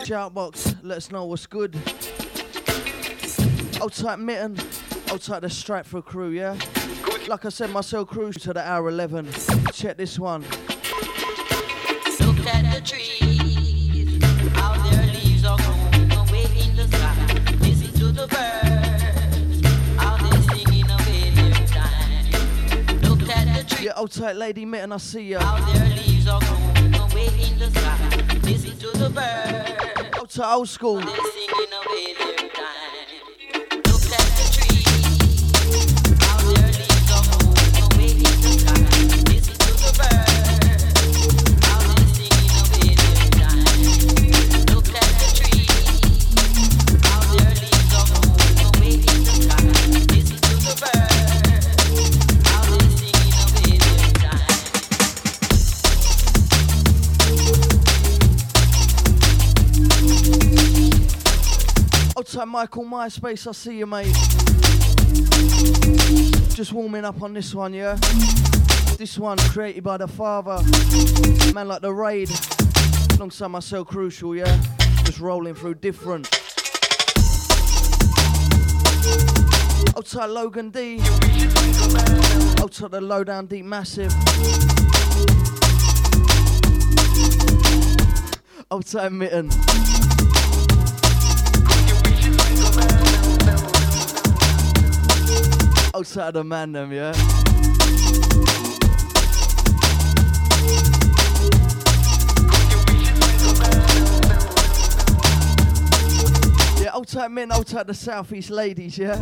Shout box, let us know what's good. Old type Mitten, old type the Stratford crew, yeah? Like I said, myself cruise to the hour 11. Check this one. Look at the trees, how their leaves are growing away in the sky. Listen to the birds, how they're singing away their time. Look at the trees. Yeah, old tight lady Mitten, I see ya. How their leaves are growing away in the sky. Listen to the birds. Old tight old school. They're singing away their time. Look at the trees, how their leaves are growing away in the sky. Listen to the birds, how they're singing away their time. Look at the trees, how their leaves are growing away in the sky. Listen to the birds, how they're singing away their time. Old tight Michael MySpace, I see you, mate. Just warming up on this one, yeah? This one created by the father. Man like the Raid. Alongside myself, Crucial, yeah? Just rolling through different. Old tight Logan D. Old tight the Lowdown Deep Massive. Old tight Mitten. Outside the man them, yeah? Yeah, old tight men, old tight the Southeast ladies, yeah?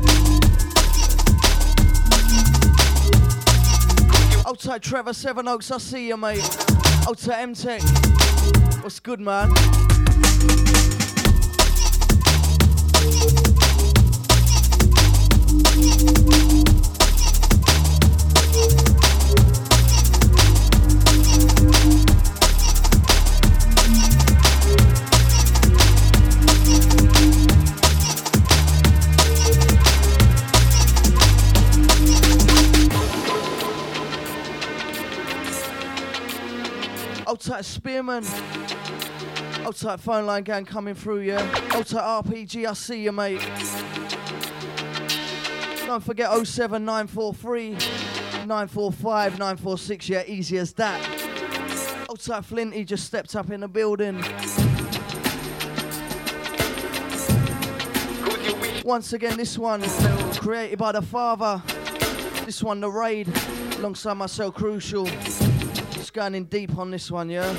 Old tight Trevor Seven Oaks, I see you, mate. Old tight M-Tech. What's good, man? Old tight Spearman. Old tight phone line gang coming through, yeah? Old tight RPG, I see you, mate. Don't forget 07943 945 946, yeah, easy as that. Old tight Flinty just stepped up in the building. Once again, this one created by the father. This one, the Raid, alongside myself, Crucial. Just going in deep on this one, yeah?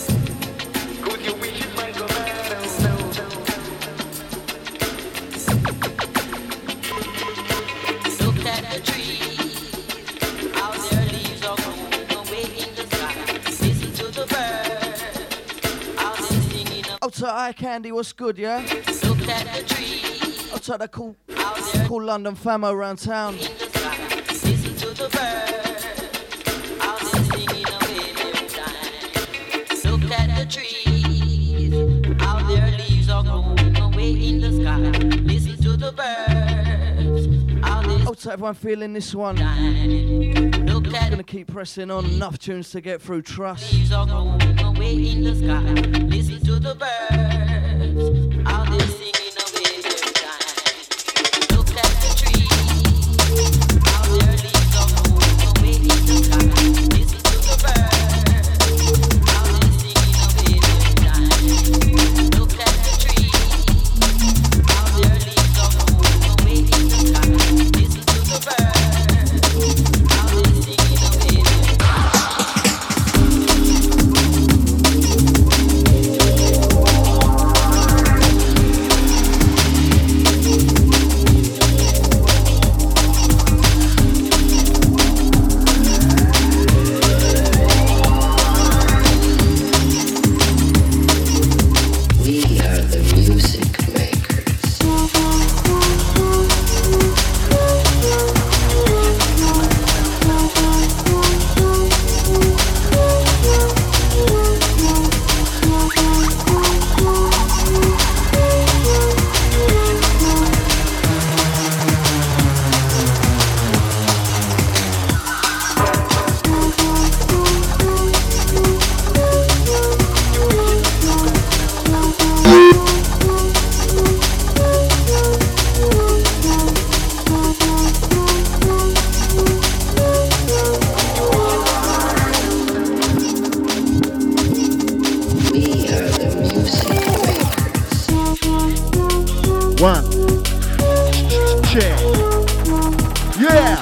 Outside Eye Candy, what's good, yeah? Look at the trees. Outside the cool London famo around town. Listen to the birds, how they're singing away their time. Look at the trees, how their leaves are growing away in the sky. Listen to the birds, how they're Outside everyone feeling this one. Look at Gonna keep pressing on, enough tunes to get through, trust. leaves are growing away in the sky. Listen to the birds, how they're singing away their time. Look at the trees, how their leaves are growing away in the sky. Listen to the birds, how they're singing away their time. Look at the trees, how their leaves are growing away in the sky. Listen to the birds, how they're singing away their time. One. Check. Yeah.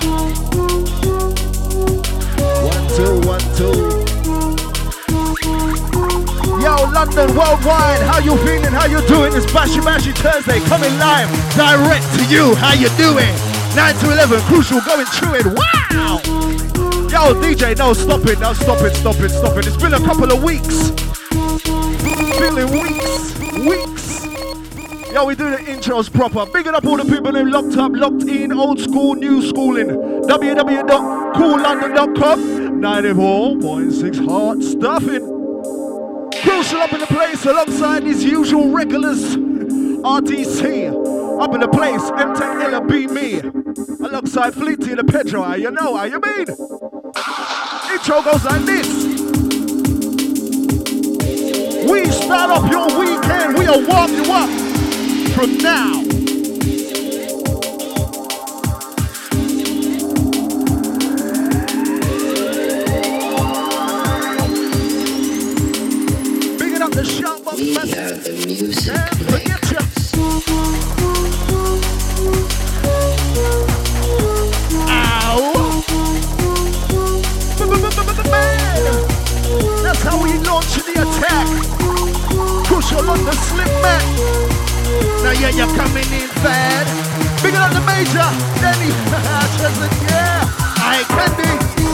1, 2, 1, 2. Yo, London worldwide, how you feeling? How you doing? It's Bashy Bashy Thursday, coming live, direct to you. How you doing? 9 to 11, Crucial, going through it. Wow! Yo, DJ, no, stop it. It's been a couple of weeks. Feeling weeks. Yo, we do the intros proper. Bigging up all the people who locked up, locked in, old school, new schooling. www.coollondon.com. 94.6 hard stuffing. Crucial up in the place alongside his usual regulars. RTC up in the place. M-Tech Ella be me. Alongside Fleety the Pedro. How you know, how you mean? Intro goes like this. We start off your weekend. We'll warm you up from now. Bigging up the shout box. We are the music forget you. Ow. That's how we launch the attack. Crucial on the slip mat. Now yeah, you're coming in bad. Bigger than the major, Danny. Yeah, I candy.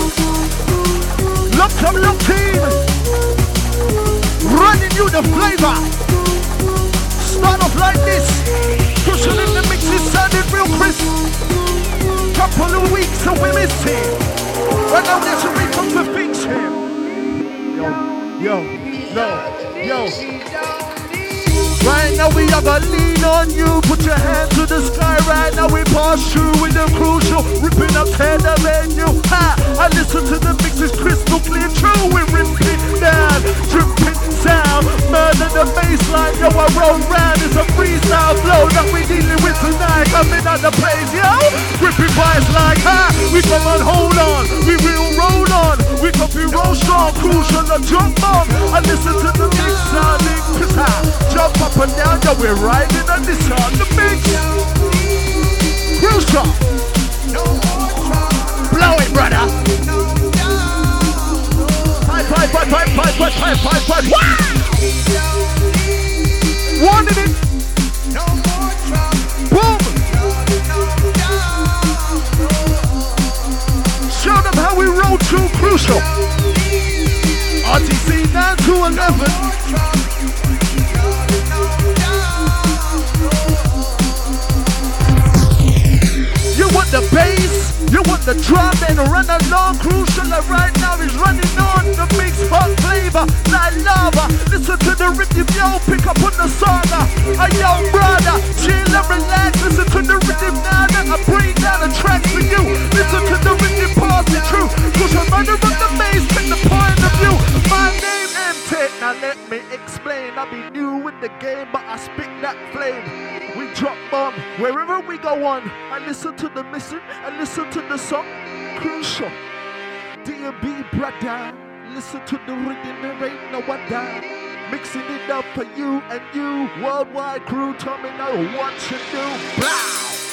Lock team. Running you the flavor. Start off like this. Crucial in the mix is sounding real crisp. Couple of weeks and we miss him. Right now there's a recon to fix him. Yo. Right now we have a lean on you. Put your hand to the sky. Right now we pass through with the Crucial, ripping up Tender Venue. Ha! I listen to the mix, it's crystal clear. True, we ripping down, dripping sound. Murder the bassline, yo. I roll round. It's a freestyle flow that we dealing with tonight. Coming out the place, yo. Ripping vibes like ha! We come on, hold on. We will roll on. We come be roll strong. Crucial, a jump on. I listen to the mix sounding crisp. Jump up and down, yo, we're riding on this on the mix. Crucial. Blow it, brother. Pipe. Wow! Wanted it. Boom. Show them how we roll through Crucial. RTC 9 to 11. You want the bass, you want the drum and run along. Crucial right now is running on the mix hot flavor like lava. Listen to the rhythm, yo, pick up on the saga. A young brother, chill and relax. Listen to the rhythm now that I bring down the track for you. Listen to the rhythm, pass it through. Crucial running on the bass, pick the point of view. My name M-Tech, now let me explain. I be new in the game, but I spit that flame. We drop bomb wherever we go on. I listen to the missing, I listen to the song. Crucial. D&B brother. Listen to the rhythm, there ain't no other. Mixing it up for you and you. Worldwide crew, tell me now what you do. Blah.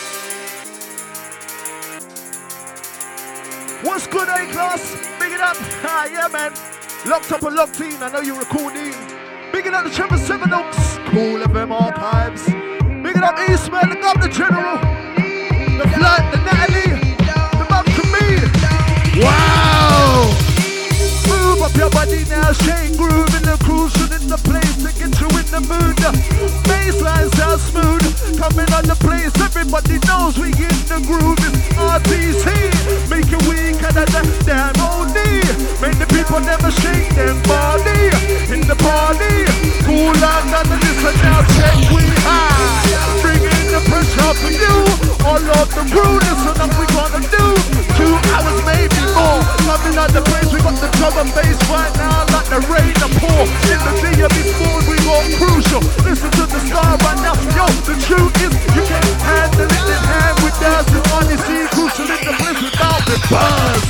What's good, A-Class? Big it up. Ah, yeah, man. Locked up and locked in. I know you're recording. Big it up the Trevor 7 Oaks. Cool FM archives. Big it up Eastman, look up the General, the Flight, the Natalie, the Mum to me. Wow! Move up your body now, shake, groove in the Crucial in the place to get you in the mood. Bassline sounds smooth, coming on the place. Everybody knows we in the groove. It's RTC, make it weak and that damn OD. Make the people never shake their body in the party. Cool on none of this and now check we high. Bringing the pressure for you. All of the crew, listen up, we gonna do 2 hours, maybe more. Coming on the place, we got the drum and bass right now, like the rain to pour. In the DMV Sport, we got Crucial. Listen to the star right now. Yo, the truth is, you can't handle it in hand with us. It's only see Crucial in the place without the buzz.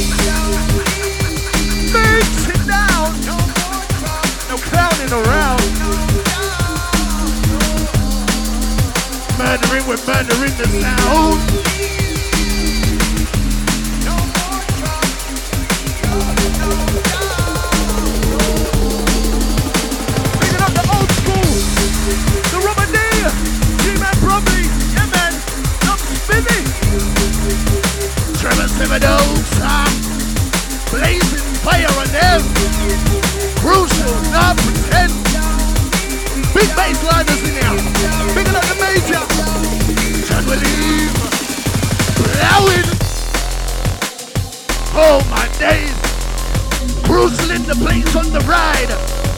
Mix it down. No clowning around. we're murdering the sound. Picking up the old school, the Rubber D, G-Man Bromley, yeah man, I'm spinning. Trevor Simmons, blazing fire on them. Crucial, not pretend. Big bass liners in here. Bigger than the major. John William. Blowing. Oh my days. Crucial in the place on the ride.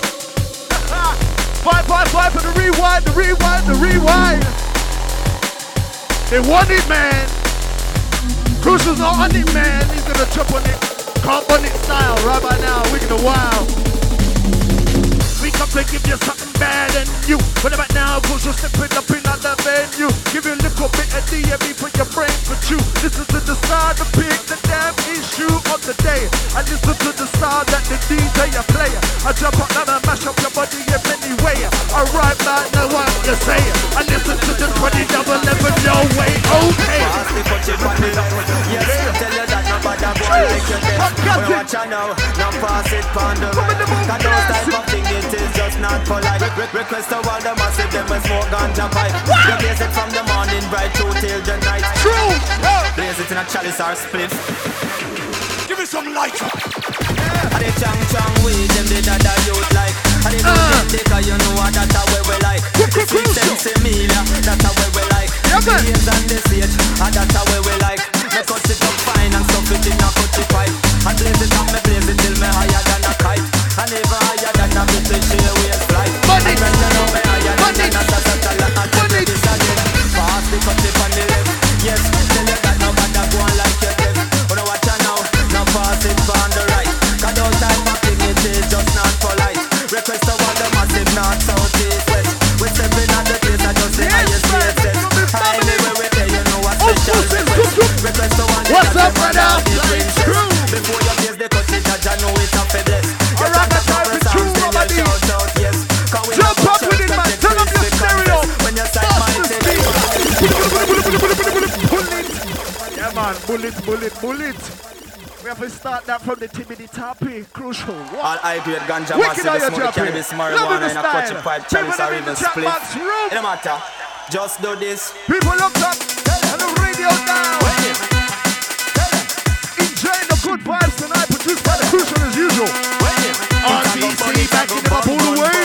555 for the rewind, the rewind, the rewind. They want it, man. Crucial's not on it, man. He's gonna chop on it. Can't on it style right by now. We're gonna wow. We come to give you something bad and you. What about now? Crucial stepping up in the venue. Give you a little bit of DME for your brain for chew. Listen to the star to pick the damn issue of the day. I listen to the star that the DJ a player. I jump up and I mash up your body in many ways. I write back know what you say. I listen to the 20 double 11 your way. Okay. Yes, tell you that nobody boy like you there. But watch out now, now pass it on the right. Cause those type of thing it is just not polite. Request to all the massive, them will smoke ganja pipe. You blaze it from the morning bright through till the night. True. Blaze it in a chalice or spliff. Give me some lighter. And the chang weed, them the dada youth like. And the good dicker, you know what that's how we like. The sweet sense Emilia, that's how we like. The years and the stage, and that's how we like. Me cut it up fine and stuff it in a cutty pipe. And blaze it and me blaze it till me higher than a kite. And even higher than a British Airways flight. And when you know me higher than a satellite, and tell you this again. Pass the cut it on the left. Yes, tell you that nobody go on like you left. But now watch out now, now pass it on the right. Cause those type of thing it is just not polite. Request to all the massive north, south, east, west. We're stepping at the place, I just say highest places. Anyway we there, you know a special request. Request to all the what's up, brother? before you place the cut it, I know it's a feather. Alright, that's how it's true, Robert D. Jump up with it, man. Turn up your stereo. When you sight my Bullet. Yeah, man. Bullet. We have to start that from the Timothy Tappy. Crucial. What? All high-grade ganja Wicked massive, how you smoke drop it. cannabis, Love marijuana the in a style. cutty pipe, chalice People or in even the chat split. box room. It don't matter. Just do this. People locked up and the radio down. Enjoying the good vibes tonight, produced by the Crucial as usual. RBC backing them up all the way.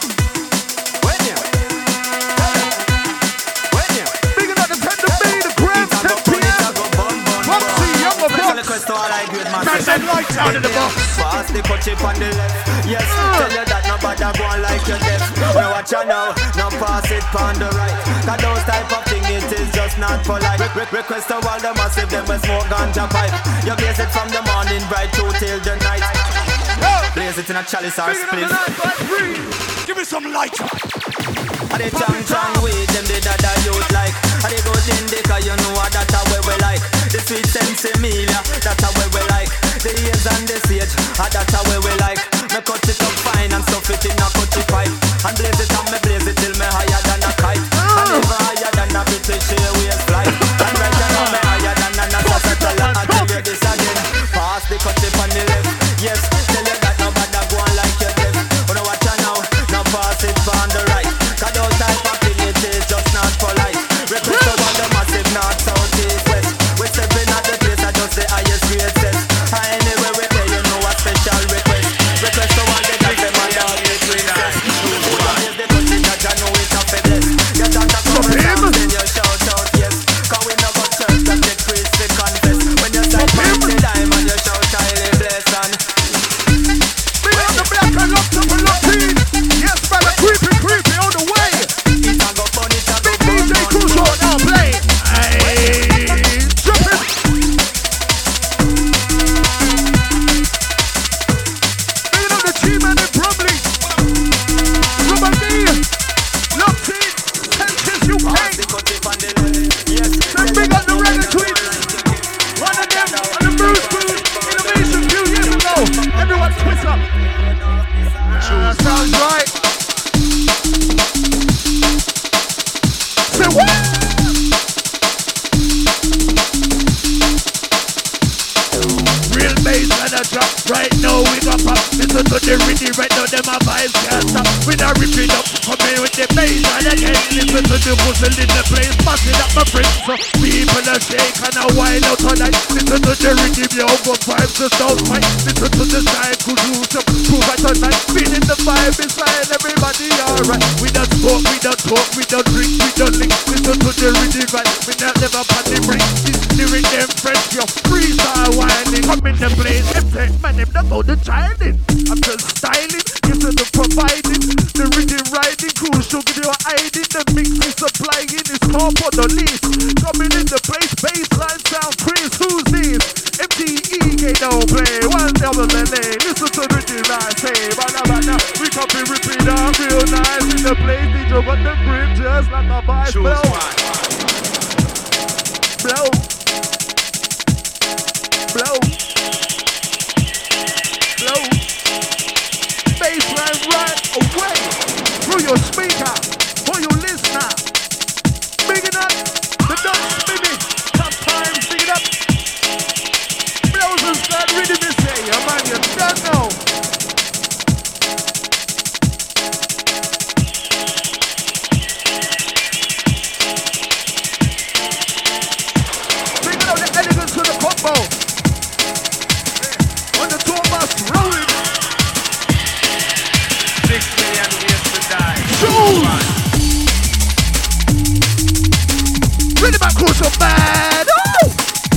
Bigging up the 10 to me, the Grams, 10 p.m. Foxy, younger box. Smash that lights out of the box. Pass the cut chip on the left. Yes, tell you that nobody go on like you left. Now watch out now, now pass it on the right. Cause those type of thing it is just not polite. Request to all the massive, them will smoke ganja pipe. You blaze it from the morning bright through till the night. Blaze it in a chalice or split. Give me some lighter. And the chang weed, them the dada youth like. And the good indica, you know what that's how we like. The sweet sense Emilia, that's how we like. The years and the sage, that's how we like. Me cut it up fine and stuff it in a cutty pipe. And blaze it and me blaze it till me higher than a kite. And even higher than a British Airways flight. And right now me higher than a NASA satellite. I tell you this again. Pass the cut it on the left. Yes, tell you that nobody go on like you left. But now watch out now, now pass it on the right. Cause those type of thing it is just not polite. Request to all the massive north, south, east, west. We're stepping at the place, I just the highest grade set. Anyway we there, you know a special request. Request to all the guys, them and all the princess. Who is the country that you know it's a feather. You talk a couple times, then you shout out yes. Cause we know about church that take priest to confess. When you say the diamond, you shout highly blessed and Big on the black and locked up and locked in. Yes, brother, creepy on the way. it a go fun, it a go Big DJ Crucial now play. Hey, tripping. Big on the G-Man and Bromley. Rubber D. Locked in. Tensions UK. Then big on the Reggae Tweets. One of them on the Bruce Food Innovation few years ago. Everyone twist up. Sounds right. Say what? Listen to the rhythm right now, them a vibes can't stop. We not ripping up, coming with the bass and again. Listen to the whistle in the place, passing up my friends. So people are shake and a wild out tonight. Listen to the rhythm, yo, good vibes just don't fight. Listen to the cycle rules, so prove it tonight. Feeling the vibe inside, everybody alright. We don't smoke, we don't talk, we don't drink, we don't link. Listen to the rhythm right, we not never pan the brink. This lyric them fresh, yo, freestyle winding. Come in the place, them take man, them don't go to childing. I'm just styling, listen to providing. The rhythm riding, crucial, give you a hiding. The mix is supplying, it's top on the list. Coming in the place, baseline sound, Chris, who's this? MTE, don't play, one double LA. Listen to the rhythm I say, bana, we copy, rip it up real nice. In the place, DJ got the grip just like a vice. Blow. Blow. Blow. Blow. Baseline right away. Through your speaker, for your listener. Big it up, the dog spinning. Sometimes big it up. Blows and start rhythm is say, yeah man, you don't know. Bring out the elegance to the combo. On the tour bus, rolling. 6 million ways to die. Shoot! Really back crucial bad. Oh!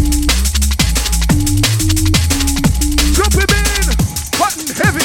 Drop him in, hot and heavy.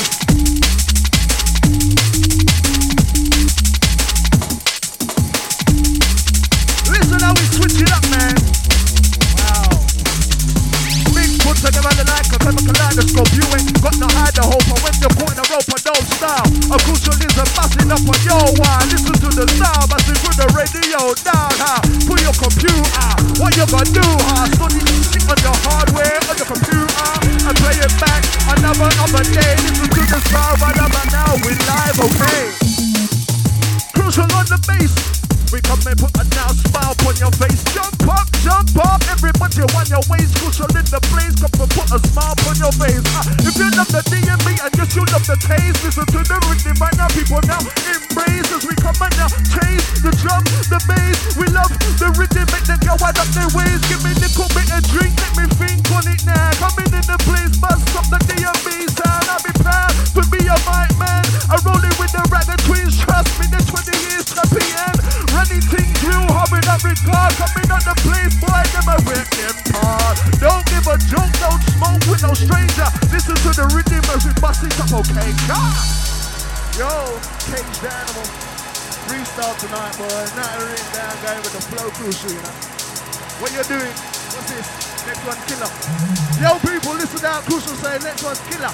Listen how we switch it up, man. Wow. Big put together like a chemical kaleidoscope. You ain't got no hide the hope. And when you're putting a rope, I don't style. A crucial is a busting up on your wire. Listen to the sound, busting through the radio. Down, ha. Put your computer. What you gonna do, ha? Study shit on your hardware, on your computer. And play it back another day. Listen to the sound, but now we live, okay? Crucial on the bass. We come and put a now smile on your face. Jump up, everybody on your waist. Crucial in the place, come and put a smile on your face. If you love the DMB and yes you love the taste, listen to the rhythm right now. People now embrace as we come and now chase the drum, the bass. We love the rhythm, make them go out of their ways. Give me the little bit of drink, let me think on it now. Coming in the place, bust up the DMB sound. I'll be proud to be a mic man. I'm rolling with the Ragged Twins, trust me, the 20 years champion. Running things real hard without regard. Coming out the place, boy, never work them hard. Don't give a joke, don't smoke with no stranger. Listen to the rhythm as we bust it up, okay? God. Yo, Caged Animal. Freestyle tonight, boy. Not written down, going with the flow crucial, you know. What you doing? What's this? Next one, killer. Yo, people, listen down. Crucial say, next one's killer.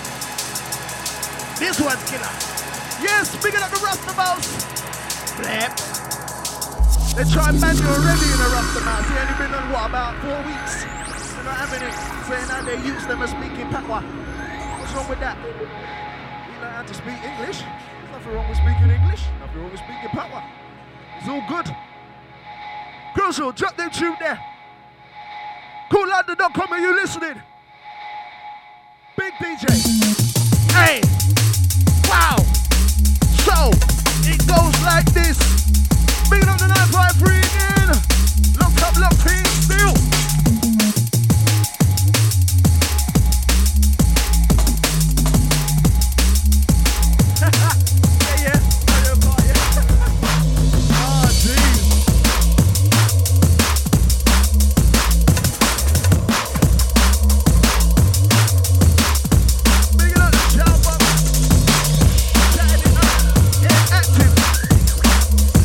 This one's killer. Yes, picking up the Rastamouse. Flip. They try and ban you already in a Rastamouse. He only been on, what, about 4 weeks? They're not having it. Saying how they use them as speaking Patois. What's wrong with that? You learn how to speak English. There's nothing wrong with speaking English. Nothing wrong with speaking Patois. It's all good. Crucial, drop them tune there. CoolLondon.com, are you listening? Big DJ. Hey. Wow. So, it goes like this. Big up the 953 again. Locked up, locked in, still. yeah. Oh, jeez. Big up the shout box. Chatting it up. Get active.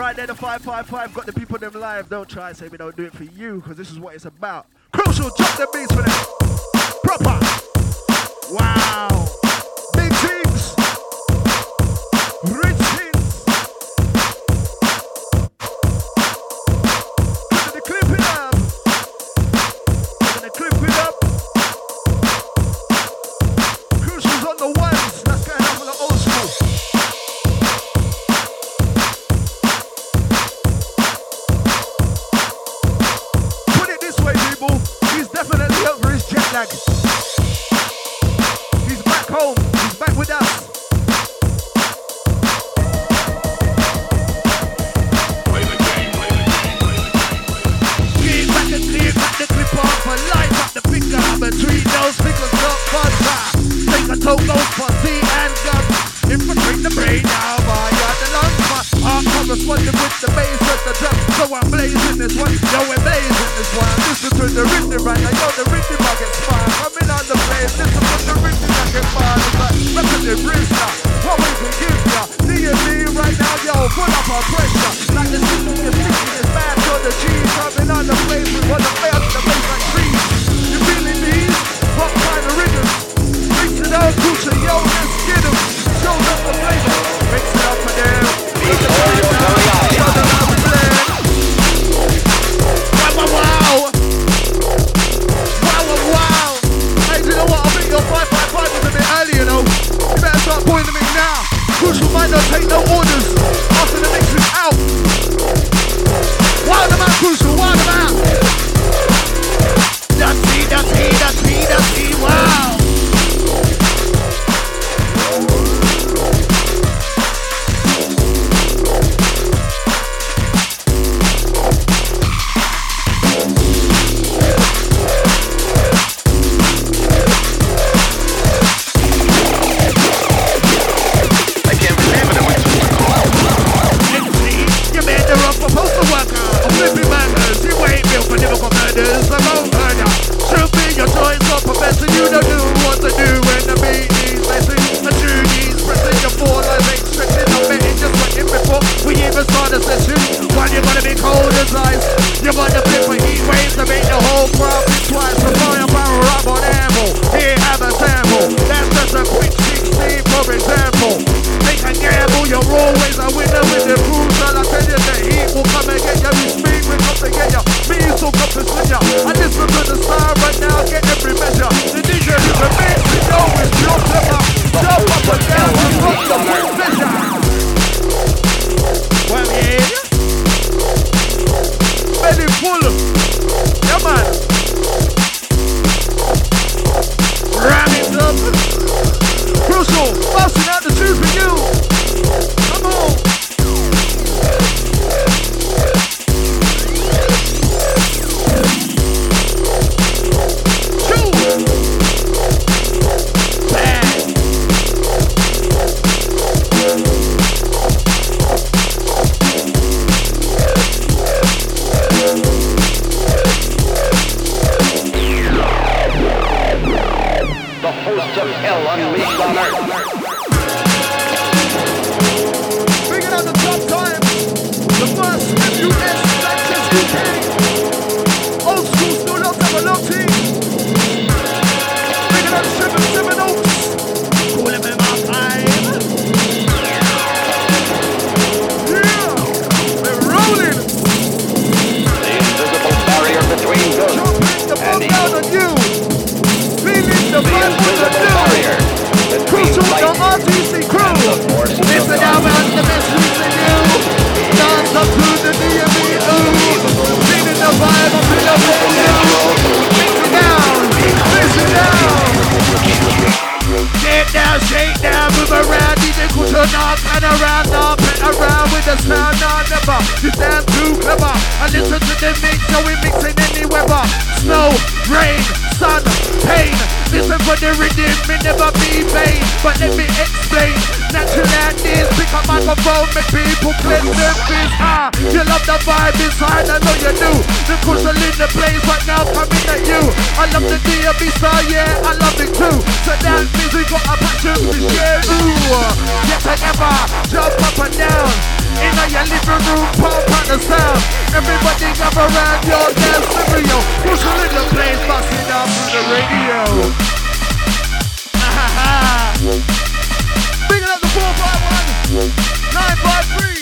right there, the 555. Got the people them live. Don't try and say we don't do it for you, because this is what it's about. Crucial, drop the beats for them. Proper. Wow. Big teams. Rich teams. Look at the clip it up. Look at the clip it up. Crucial's on the ones. That's going on for the old school. He's definitely over his jet lag. He's back home. He's back with us. Clean back and clear back the clip off and light up the picker. Between those fingers, not buzzer. Take a toe, goes for C and gun. Infiltrate the brain now via the lungs. I'm corresponding with the bass and the drum. So I'm blazing this one. Yo, we're blazing this one. Listen to the rhythm right now. Yo, the rhythm I get spark. Coming on the place. Listen to the rhythm I get spark. It's like represent Rizla. What we can give ya. D&D right now, yo, put up our pressure. Like the system you're thinking is bad. So the G's coming on the place. We want to play on the bass like trees. You feeling these? What kind of rhythm? Mix it up, Gucci, yo, let's get them. Shows up the flavor. Mix it up for them. Wow. Hey, do you know what? I think your 555 was a bit early, you know. You better start putting them in now. Crucial might not take no orders after the mix is out. Wild them out, Crucial, wild them out. That's he, wow. In your living room, pump on the sound. Everybody gather around your dance stereo. Crucial in the place, busting out through the radio. Bringing up the 451 953.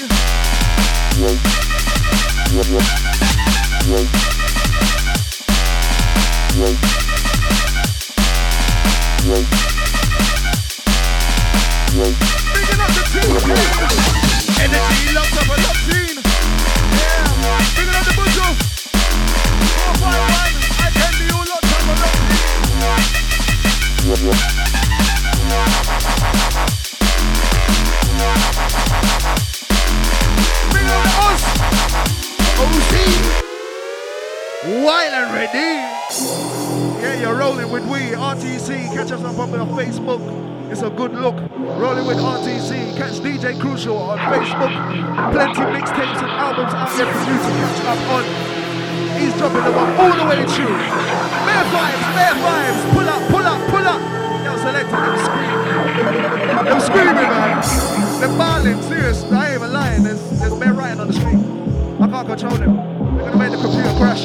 Bringing up the 2. Energy locked up a lock scene. Yeah. Bringing up the bushel. 451. I tell you locked up a lock scene. Bring up the us. OC. Wild and ready. Yeah, you're rolling with we, RTC. Catch us on Facebook. It's a good look. Rolling with RTC. Catch DJ Crucial on Facebook. Plenty mixtapes and albums out there for you to catch up on. He's dropping the one all the way through. Bare vibes. Pull up. Yo, selector, them screaming, man. They're balling, serious. I ain't even lying. There's bare writing on the street. I can't control them. They're gonna make the computer crash.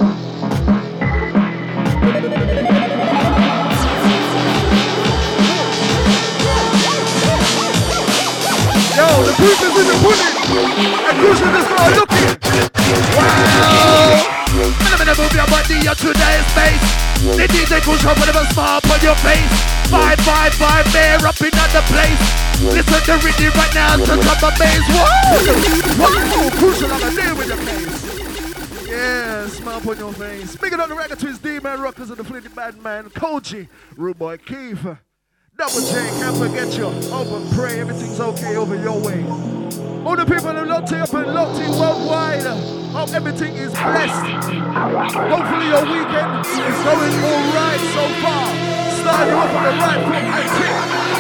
Yo, the proof is in the pudding. And Crucial just start looking. Wow. Move your body, your true day space. The DJ Crucial put a smile on your face. 555 there up in the place. Listen to Riddy right now to drop a bass. Whoa. Crucial on the deal with your face. Yeah, smile on your face. Speaking of the record twins, D-Man Rockers and the Flitty Bad Man, Koji, Rude Boy Keith. Double J, can't forget you. Hope and pray everything's okay over your way. All the people who locked up and locked in worldwide, hope everything is blessed. Hopefully your weekend is going alright so far. Starting you off on the right foot and kick.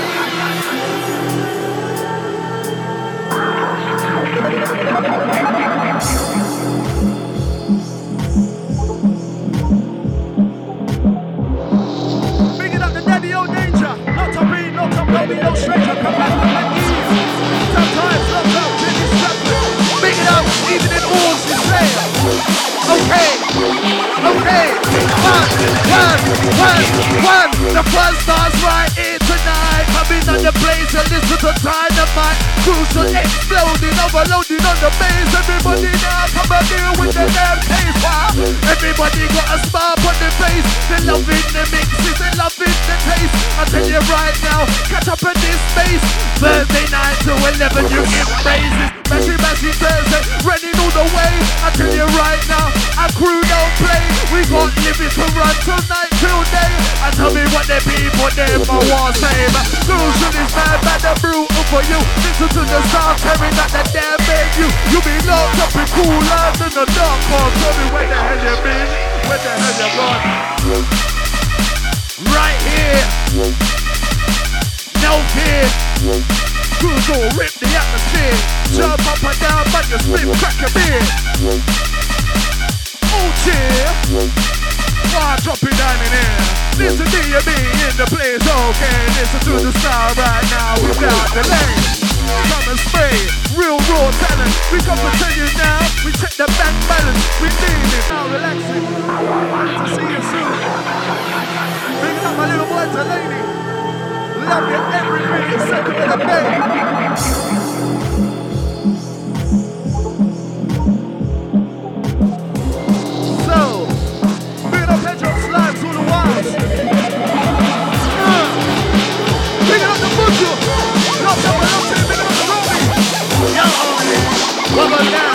Bringing up the daddy old danger. Not to be, don't be no stranger. Come back, easy. Sometimes, locked up, Jimmy Stratford. Big it up, even in walls, you say. Okay. One. The fun starts right here tonight. Coming on the place and listen to Dynamite. Crucial exploding, overloading on the bass. Everybody now come and deal with the damn case. Wow. Everybody got a smile on their face. They're loving the mixes, they're loving the taste. I tell you right now, catch up in this space. Thursday night to 11, you give praises. Mashy Thursday, running all the way. I tell you right now, our crew don't play. We got living to run tonight till day. And tell me what the people there for war save. Crucial is bad and brutal for you. Listen to the sound tearing at the damn menu. You be locked up in cooler than the dark hole. Tell me where the hell you been, where the hell you gone. Right here, no fear. Crucial rip the atmosphere. Jump up and down, but you split, crack a beer. Oh cheer. Why drop it down in here? Listen to you be in the place, okay. Listen to the style right now without delay. Come and spray, real raw talent. We come to tell you now, we check the bank balance. We need it. Now relaxing. To see you soon. Bring up my little boy Delaney. Love you every minute, second of the day. So, bring up headshots, slimes, all the wilds. Bring up the butcher. Lock up, bring up the Robbie. Yo, wobble down.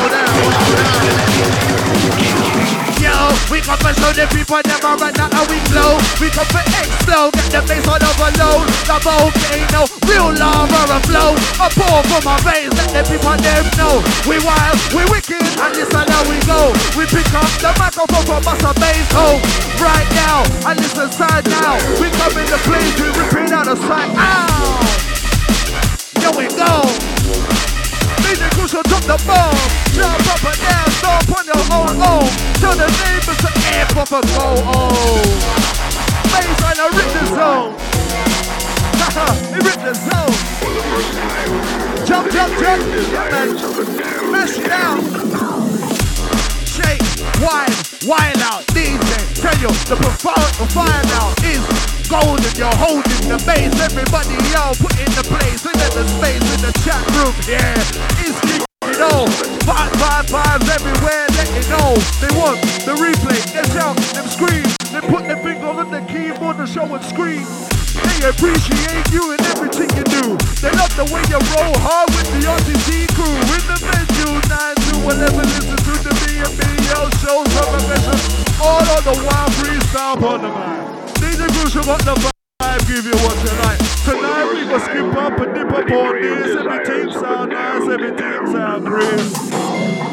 Yo, we come and show the people never run out and we glow. We come for explode, get the bass on overload. The volcano, real lava and flow. I pour from my veins, let the people them know. We wild, we wicked, and listen how we go. We pick up the microphone from us and bass home. Right now, and listen side now. We come in the place, we ripping out the side. Ow! Here we go. DJ Crucial drop the bomb. Jump up and down, stomp on your own home. Tell the neighbors to air off and go home. Baseline, I rip the zone. Haha, he ripped the zone. Jump. Yeah, man. Smash it out. Shake, wild out. DJ, tell you the fire now is golden. You're holding the bass. Everybody, yo, put in the place. And then the space in the chat room. Yeah, it's kicking off. Vibes everywhere. Let it know. They want the replay. They shout, them scream. They put their finger on the keyboard to show and scream. They appreciate you and everything you do. They love the way you roll hard with the RTC crew. In the venue, 9 to 11, listen to the B&B, yo, shows of ambition. All on the wild freestyle on the man. DJ Crucial got the vibe, give you what you like. Tonight we gon' skip up and dip up on this. Everything sound nice, everything sound great.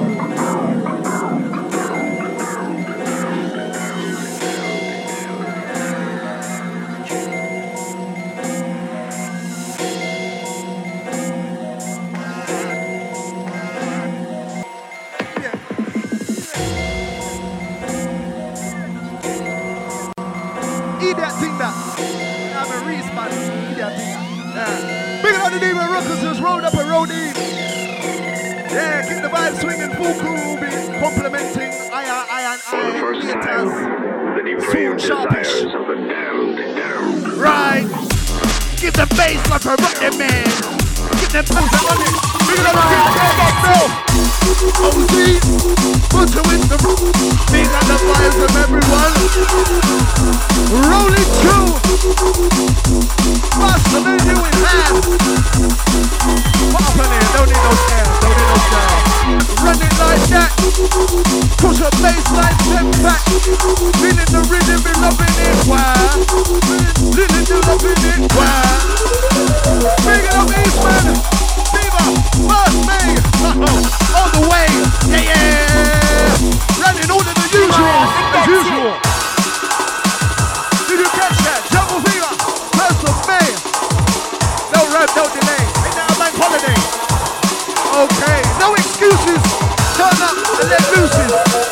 Big up the Demon Rockers just rolled up and rolled in. Yeah, keep the vibe swinging, full crew be complimenting I soon sharpish. Right, give the bass like a rocket man. Give them pulls on it. Big up the OZ, put you in the room. Big up the vibes of everyone. Rolling through. Master menu in hand. What up in here? Don't need no scale. Run it like that. Push a baseline, step back. Feeling the rhythm, be loving it. Wow. Feeling the loving it. Wow. Big it up, Eastman. Fever, first me. All the way. Yeah. Running all of the usual. As usual. Did you catch that? Jungle Fever. First of May. No rap, no delay. Ain't that a bank holiday? Okay, no excuses. Turn up and let looses.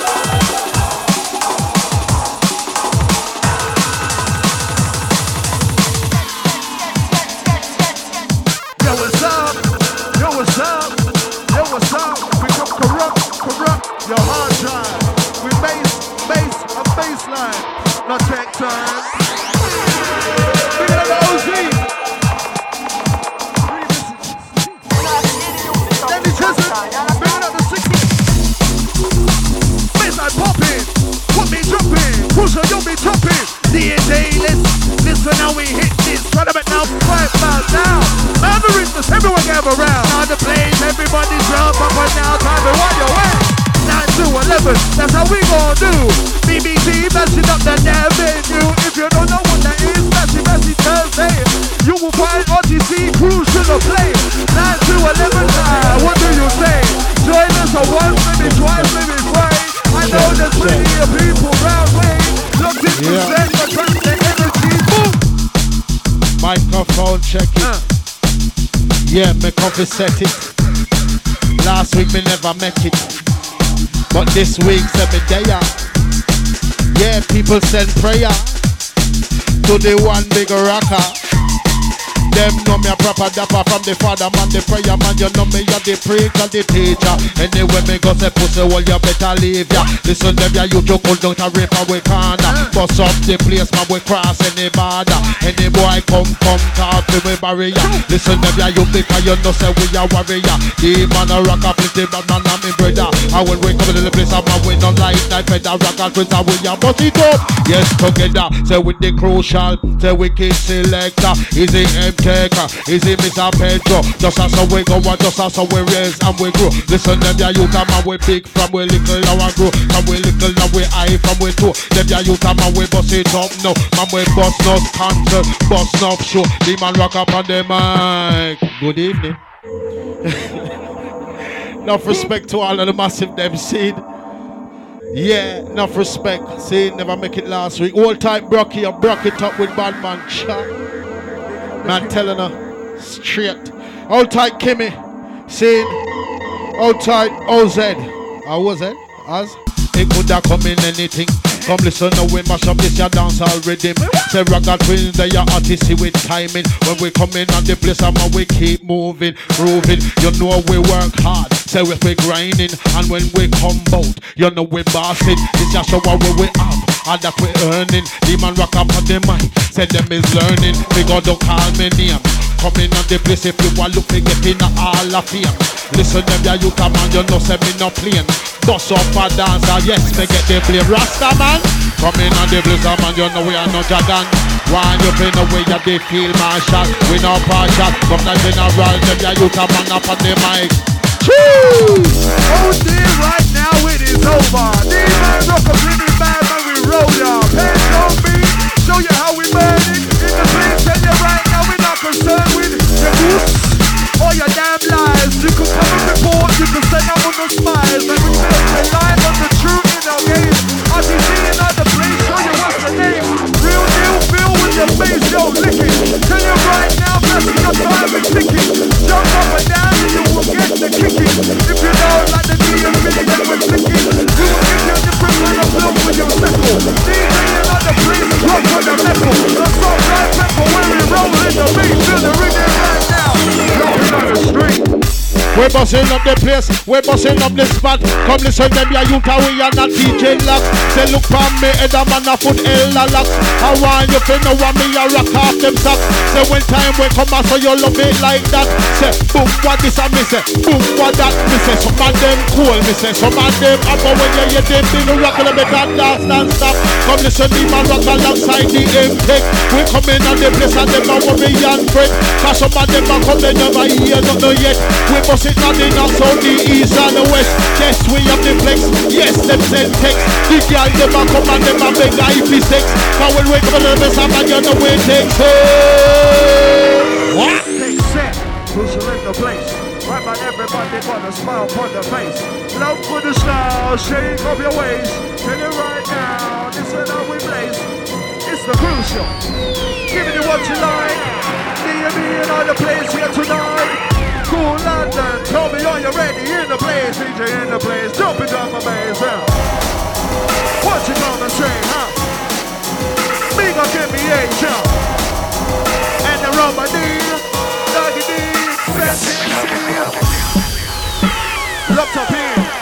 Yo, what's up? Yo, what's up? Yo, what's up? We come corrupt your hard drive. We bass, and baseline. Not check time. Big up the OZ. Danny Chesson, big up the 60. Baseline popping, put me jumping, push on, you'll be chopping. DJ, listen how we hit this. Try to make now, fight about now. Man, the richness, everyone gather round. Now the place, everybody jump up and down. Time to run your way. 9 to 11, that's how we gon' do. BBC messing up the damn venue. If you don't know what that is, messy Thursday. You will find RTC Crucial to play. 9 to 11, what do you say? Join us on once, maybe twice, maybe thrice. I know there's plenty of people round way. Look, this present the turn the energy. Boom! Microphone check it. Yeah, my coffee set it. Last week me never make it. But this week, send me there. Yeah, people send prayer to the one big rocker. Them know me a proper dapper from the father man, the prayer man. You know me a the preacher, the teacher. Anyway, me go say pussy, well you better leave ya. Listen them ya, you joke hold down to rape away corner. Bust up the place, man, we cross any border. Any boy come talk to me barrier. Listen them ya, you because you know say we a warrior. The man a rocker, plenty bad man and me brother. And when we come to the place, I'm a win on light night better rocker twins and we a bust it up. Yes, together, say with the Crucial, say we kiss selector. Easy taker, is it Mr. Pedro? Just as we go on, just as we raise and we grow. Listen, them ya youth and man we big from we little now and grow. From we little now we high from we two. Them ya youth and man we bust it up now. Man we bust no concert, bust no show. The man rock up on the mic. Good evening. Enough respect to all of the massive them seed. Yeah, enough respect. See, never make it last week. All time Brocky, I broke it up with bad man chat. Man telling her straight. Hold tight Kimmy. Saying hold tight OZ. How was it? As it could have come in anything. Come listen now, we mash up this your dancehall rhythm. Say Ragga Twins, they are artists with timing. When we come in on the place, we keep moving, grooving. You know we work hard, say we grinding. And when we come out, you know we bossing. This just show what we have, and that we earning. The man rock up on the mic, say them is learning. We got to call me name. Coming on the place if you want look to get in all of fame. Listen them ya you come on, you know say me no playing. Bust up a dancer, yes, me get the blame. Rasta man, coming on the place man, you know we are not Jagan. Why you play the way you they feel martial? We no partial, come the general, them ya you come on up on the mic. Oh dear, right now it is over. These man rock a pretty bad man, we roll ya. Hands on me, show you how we burn it. In the place, tell you right now we're not concerned with your goose or your damn lies. You can come and report, you can send them on the spies. And we tell the line on the truth in our game. RTC in other place, show you what's the name. Real deal, feel with your face, yo, lick it. Tell you right now, blessing your time is ticking. Jump up and down and you will get the kicking. If you don't like the DMV, then we're flicking. We will give you a different kind of film with your circle. DJ in other place, rock for the metal. The salt right pepper when we roll in the beat. Feel the rhythm right now. Dropping on the street. We're busting up the place, we're busting up the spot. Come listen them, ya youth, we are not DJ Lock. Say look for me, head a man a foot Ella Lock. I want you to know what me a rock off them socks. Say when time we come out, so you love it like that. Say boom, what this a me say, boom, what that me say. Some of them cool, me say, some of them up when you hear them big rock, a bit of dance non-stop. Come listen, the man rock alongside the M-Tech. We come in on the place and them a worry and fret. Cause some of them a come, they never hear nothing yet. We must it not the north, south, the east and the west. Yes, we have the flex. Yes, them send text. The girl them a come and them a beg if it's sex. Cause when we come to the best of man, you know we take set. What? Take set, who's in the place? Right man, everybody got a smile on their face. Love for the style, shake of your waist. Tell you right now, this is how we blaze. It's the crucial. Giving you what you like. D&B and all the place here tonight. Cool London, tell me are you ready in the place, DJ in the place, jumping down my bass, what you gonna say, huh? Me gonna give me a jump, and the rubber D, Doggy D, locked up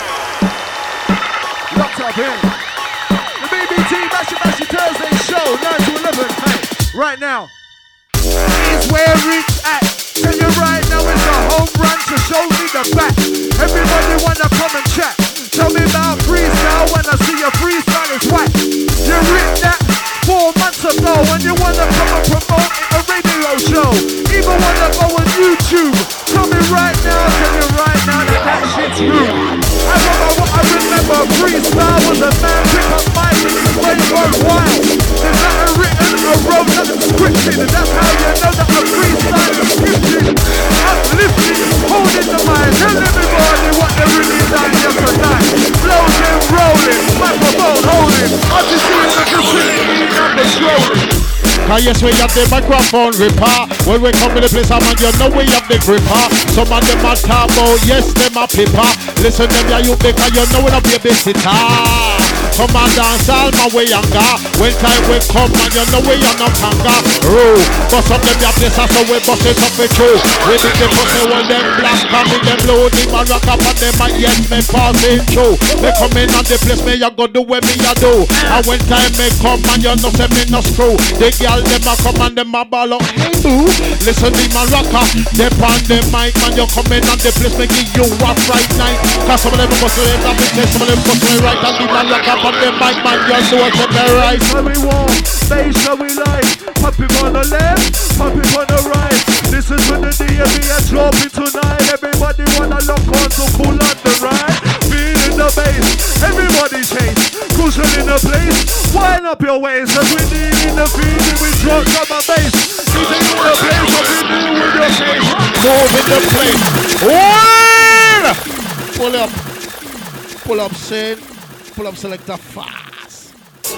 in, the BBT Bashy Thursday show, 9 to 11, hey, right now, is where it's at. Tell you right now it's a home run to show me the back. Everybody wanna come and chat. Tell me about freestyle when I see your freestyle is whack. You written that 4 months ago when you wanna come and promote a radio show. Even wanna go on YouTube. Tell me right now that shit's rude. I remember freestyle was a man pick up mic and his way goes wild. There's nothing written, I wrote nothing scripted, and that's how you know that a freestyle is gifted. Uplifted, holding the mind, tell everybody what they really done yesterday. Flows in rolling, microphone holding, I just see the facility numbers rolling. Cause yes, we have the microphone ripper. When we come to the place, man, you know we have the gripper. Some of them are turbo, yes, them are pipper. Listen them, ya you because you know we don't be a babysitter. Come and dance all my way younger. When time we come, man, you know we are not hunger. Roo, bust up them, ya places, so we bust it up with you. We think the pussy, well, them black, coming, them blue, the man rock up on them, and yes, me passing through. They come in on the place, me, you go do what me, you do. And when time me come, man, you know, say me no screw. They them a come and them a ball up. Listen, the man rocker, they on the mic, man. You come in on the place, me give you a fright night. Cause some of them bust it up, some of them bust it right. And the man rocker on the mic, man. You know what's the right. How we want, bass how we like. Pop it on the left, pop it on the right. Listen to the D&B and drop it tonight. Everybody wanna lock on to Cool London, right? Feeling the bass, everybody chase. Crucial in the place, wind up your waist. Cause we need in the feeling, we drop on my bass. DJ in the place, what we do with your face. Move in the place. One! Pull up, Sin. Pull up, selector fast.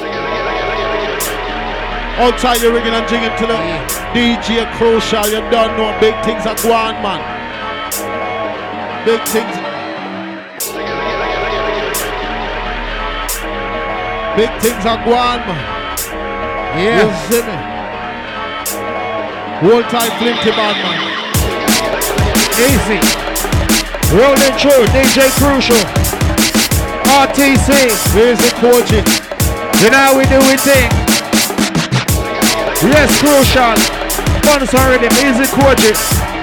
Outside you're rigging and jigging to the DJ Crucial. You don't know big things are going, man. Big things. Big things are going, man. Yeah. You see me? Hold tight, Flinty bad, man. Easy. Rolling through, DJ Crucial. RTC. Where's the coaching? You know how we do it thing. Yes, Crucial. Bonus already, easy coaching.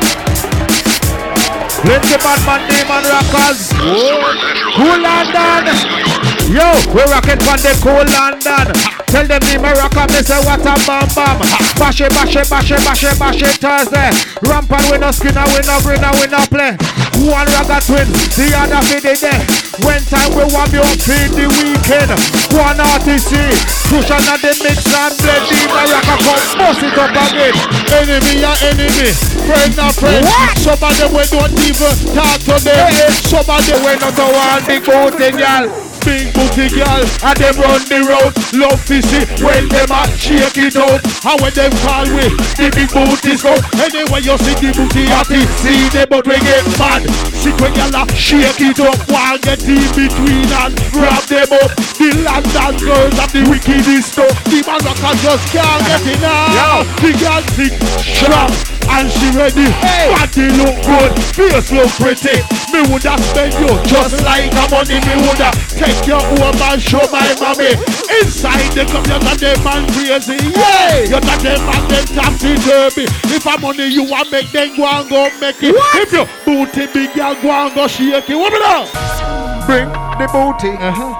Plenty bad man, Demon Rockers. Cool London. Yo, we're rocking from the cool London. Tell them Demon Rocker, me say what a bam bam. Bash it, bash it, bash it, bash it, bash it Thursday. Rampant, we no skinner, we no grinner, we no play. One Ragga twins, the other for the day. When time we want you up in the weekend. One RTC, Crucial not the mix and blend. Demon Rocker come bust it up again. Enemy or enemy, friend or friend. What? Some of them we don't even talk to them. Some of them we not the one big booty girl. Big booty girl, and them run the road. Love to see when them a shake it out. And when them call we, the big booties go. Anyway you see the booty at it, see them but we get mad. See when y'all a shake it up, while get in between and grab them up. The London girls have the wickedest stuff. The man rocker just can't get enough. The girl sick, strong, and she ready. Body look good, face look pretty. Me woulda spend you just like a money. Me woulda take your home and show my mommy. Inside the club you got them man crazy. Yeah, you got them man them topsy-turvy. If I'm money you want make them go and go make it. What? If you booty big girl go and go shake it. What me now? Bring the booty.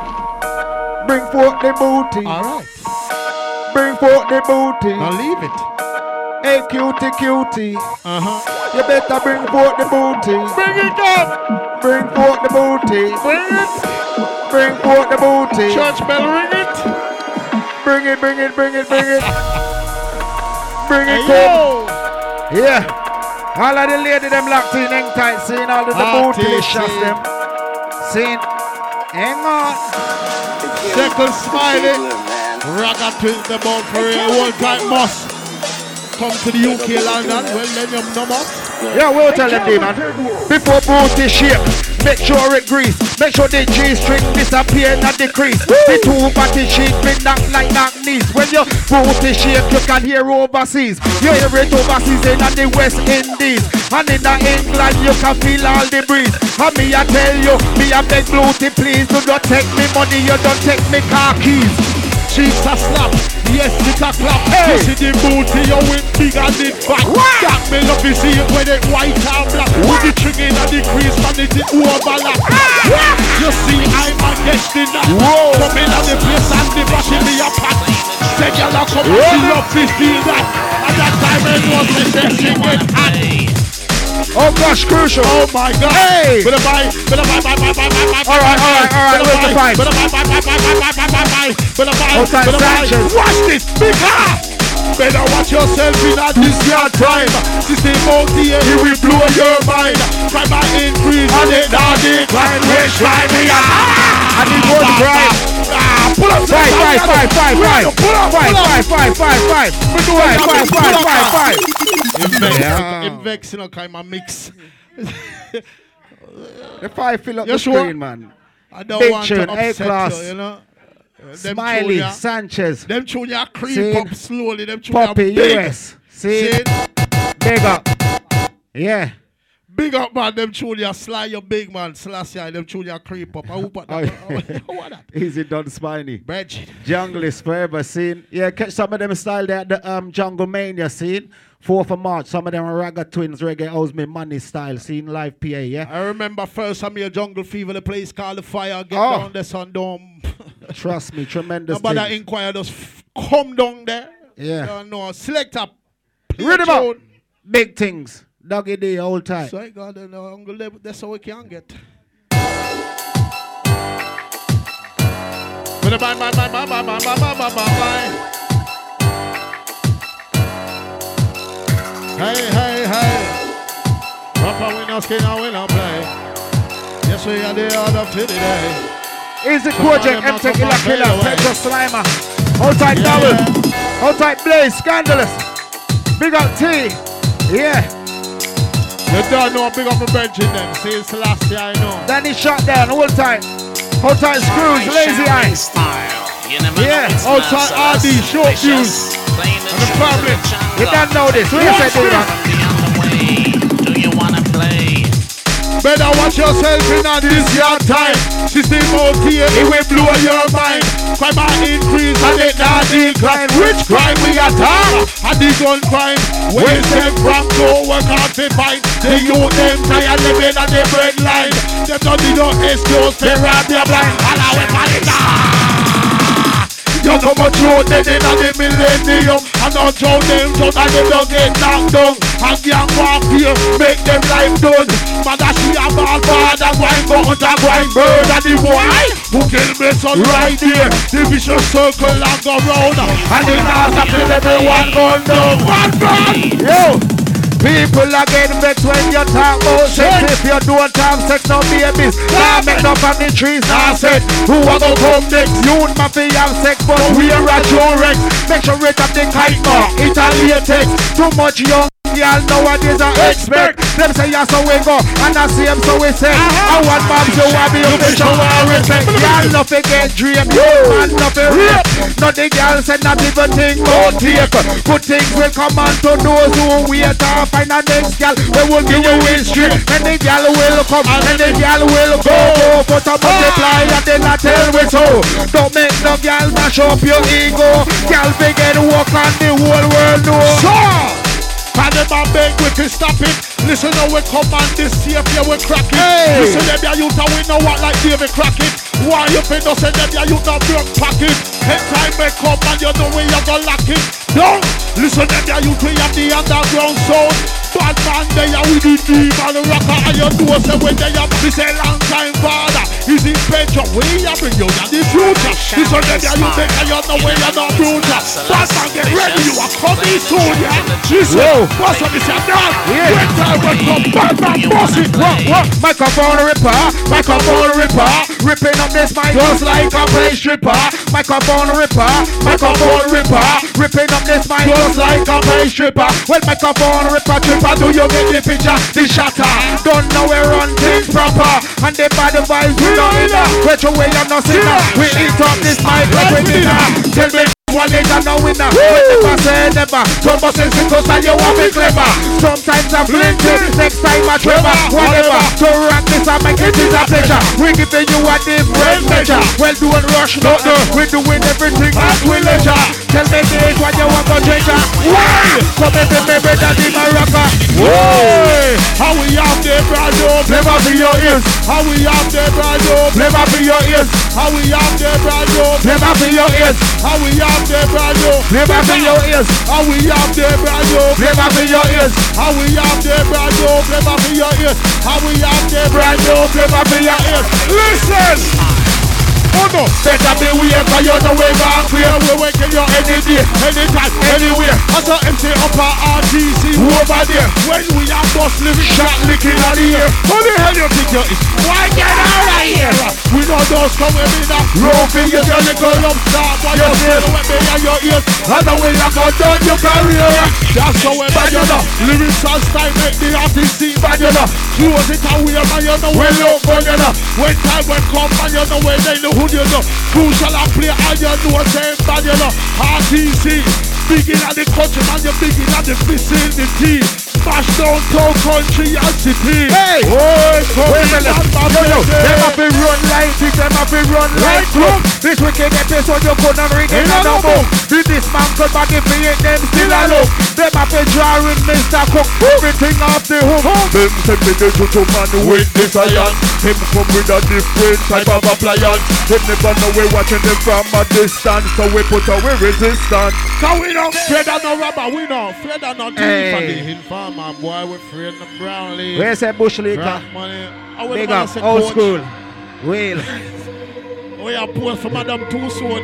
Bring forth the booty. Alright, Bring forth the booty. now leave it. Hey cutie cutie. You better bring forth the booty. Bring it up. Bring forth the booty. Bring it. Bring forth the booty. Church bell ring it. Bring it, bring it, bring it, bring it. Bring it, Hey, come. yo. Yeah. All of the ladies them locked in, hang tight, seeing all of the booty shots them. Seeing. Hang on. Second Smiley. Ragga twins the ball for a one time must. Come to the UK London, well then you know must. Yeah, we'll tell them, man. Before booty shape, make sure it grease. Make sure the G-string disappear, not decrease. The two body sheet been knock like knock knees. When you booty shape, you can hear overseas. You hear it overseas in the West Indies. And in the England, you can feel all the breeze. And me, I tell you, me, I beg booty, please. Do not take me money, you don't take me car keys. Cheeks a slap, yes it a clap. Hey. You see the booty, you win big and it back. That me love to see it when it white and black. With the string in and the crease and it overlap. You see I'm a guest in that. Come in at the place and the body me a pack. Say y'all a come and she love to see that. At that time I know say she get hot. Oh gosh, Crucial. Oh my God. Hey. Bye. Alright, where's the fight? Outside Sanchez. Watch this, big car. Better watch yourself in a this your time. System out the air, he will blow your mind. Try my increase and it down decline. Wish like me. I need more to drive. Pull up. Five. Invex, you know, kind of mix. If I fill up You the sure? screen, man. I don't Big want tune, to upset A-class. you, you know. Them Smiley, tune ya- Sanchez, Them tune ya creep Scene. up slowly. Them tune ya Poppy, big. US. See, Scene. big up. Yeah. Big up, man. Them tune ya slide your big man. Slash ya. Them tune ya creep up. I hope that. What that? Easy done, Spiny. Bridget. Jungle is forever scene. Yeah, catch some of them style there at the Jungle Mania scene. 4th of March, some of them are Ragga Twins, Reggae House Me Money style scene, live PA, yeah? I remember first time here Jungle Fever, the place called The Fire. Get Oh. down there, Sundome. Trust me, tremendous Nobody thing. inquire, just come down there. Yeah. No, select up. Read 'em out. Big things. Doggy D, hold tight. So I got an angle level, that's how we can get. Hey. Papa, we no skin and we no play. Yes, we are the other for the day. Easy Project, M-Tech Killer Killer, Petro Slimer. Hold tight, Double. Hold tight, Blaze, Scandalous. Big up T. Yeah. You don't know, big up my bench in them. Since last year, I know. Danny shot down, hold tight. Hold tight, Screws, Lazy Eye. Style. You never Yeah, know it's outside RD, short fuse. And the family. You don't know this. What you say, do that? Do you wanna play? Better watch yourself in this your time. System out here, it will blow your mind. Crime are increase and it not decline. Which crime we attack? And the gun crime. Where them from to work out to fight. The youth them tired living on the bread line. Them don't need no excuse to rob their blind. And I will call it down. You know much road dead in the millennium. And not drown them so that they don't get knocked down. And gang warfare make them life done. Mother she a ball father grind go under grind murder the boy who kill me son right there. The vicious circle and go round. And the last of everyone gone down. One man! Yo! People are getting vexed when you talk about sex. If you don't have sex, no babies. Nah, make no family trees, nah set. Who are gonna come next? You must have sex, but we are at your wreck. Make sure it up the kite more. Italian text. Too much young girl nowadays I expect. Them say yes, so we go. And I see them, so we say. I want moms to have you to show our respect. Y'all nothing get dream. Man nothing rape. Not the girl said not even think about tape. Good things will come on to those who wait to find a next girl. We will give you history. And the girl will come. And the girl will go. But I multiply and then I tell we so. Don't make no girl mash up your ego. Girl begin walk on the whole world know. And them a beg we can stop it. Listen how we come on this safe, yeah we crack it. Hey. Listen them ya youth and we know what like David Crockett. Why you pay no send them ya youth not broke pocket. Every time we come and you know we you go lock it. Don't listen them ya youth we have the underground sound. Bad man they are with the deep and the rocker and you know say when they are this a long time father. Is it better we are bring you in the future. Listen them ya youth and you know we are not brutal. Bad man get ready you are coming soon yeah. Listen. What's up, Mr. Dog? Yeah. When time will come, bad man, boss it. What? Microphone ripper, microphone ripper. Ripping up this mic just like a play stripper. Microphone ripper, microphone ripper. Ripping up this mic just like a play stripper. Well, microphone ripper, tripper, do you get the picture? The shatter. Don't know we run things proper. And the bad vibes, we don't need that. Retro way, I'm not sinner. We eat up this mic like we dinner. Tell me. One is no winner. Never say never. Some bosses because you want me clever. Sometimes I'm flinching, next time I tremor. Whatever. To rock this and make it is a pleasure. We giving you a different measure. Well, don't rush, no. We're doing everything as we leisure. Tell me this what you want to treasure. Why? Come and be better than my rocker. Why? How we have the brand new flavor for your ears. How we have the brand new flavor for your ears. How we have the brand new flavor for your ears. How we have the brand new flavor for your ears. How we have the brand new flavor for your ears. How we have the brand new flavor for your ears. How we have the brand new flavor for your ears. Listen! Oh no, better beware, cause you know we're gone clear. We're waking you any day, anytime, anywhere. I saw MC upper RTC over there. When we are boss living shot licking on the air. Who the hell you think you is? Why get out of here? We know those coming in a row fingers, your little lump start. Why you still with me in your ears? And the way you go down your career. That's how we bad you know. Lyrics and style make the artist see bad you know. Close it away man you know we look good you know. When time will come man you know when they know who you know. Crucial and play and you know same bad you know. RTC, big in the country man you big in the vicinity. Smash down town, country and city. Hey! Wait a minute. Yo, them have to run like this, them have to run like group. This wicked episode you couldn't ring in a number. This man could back if he ain't them still a look. Them have to draw in Mr. Cook, everything off the hook. Them send me the juju man with the science. Him come with a different type of appliance. Him never know we watching them from a distance. So we put away resistance. So we don't fear that no rubber, we don't fear that no thief for the informer. Boy, we're afraid of Brownlee. Where's that bush leaker? Big up, old school. Wheel. We are poor for Madam Two-Sword.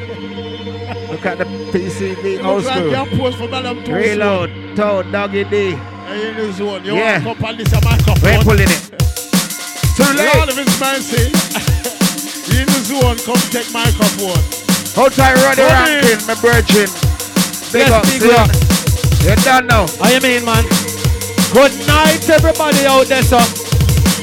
Look at the PCB, old school. Like poor for Madam Two-Sword. Reload, Toad, Doggy D. Hey, in the zone. You yeah. want to come on this microphone? We're pulling it. Too late. All of it's fancy. In the zone, come take microphone. How tight Roddy Rankin, my virgin. Big up, big up. You don't know. How you mean, man? Good night, everybody out there, sir.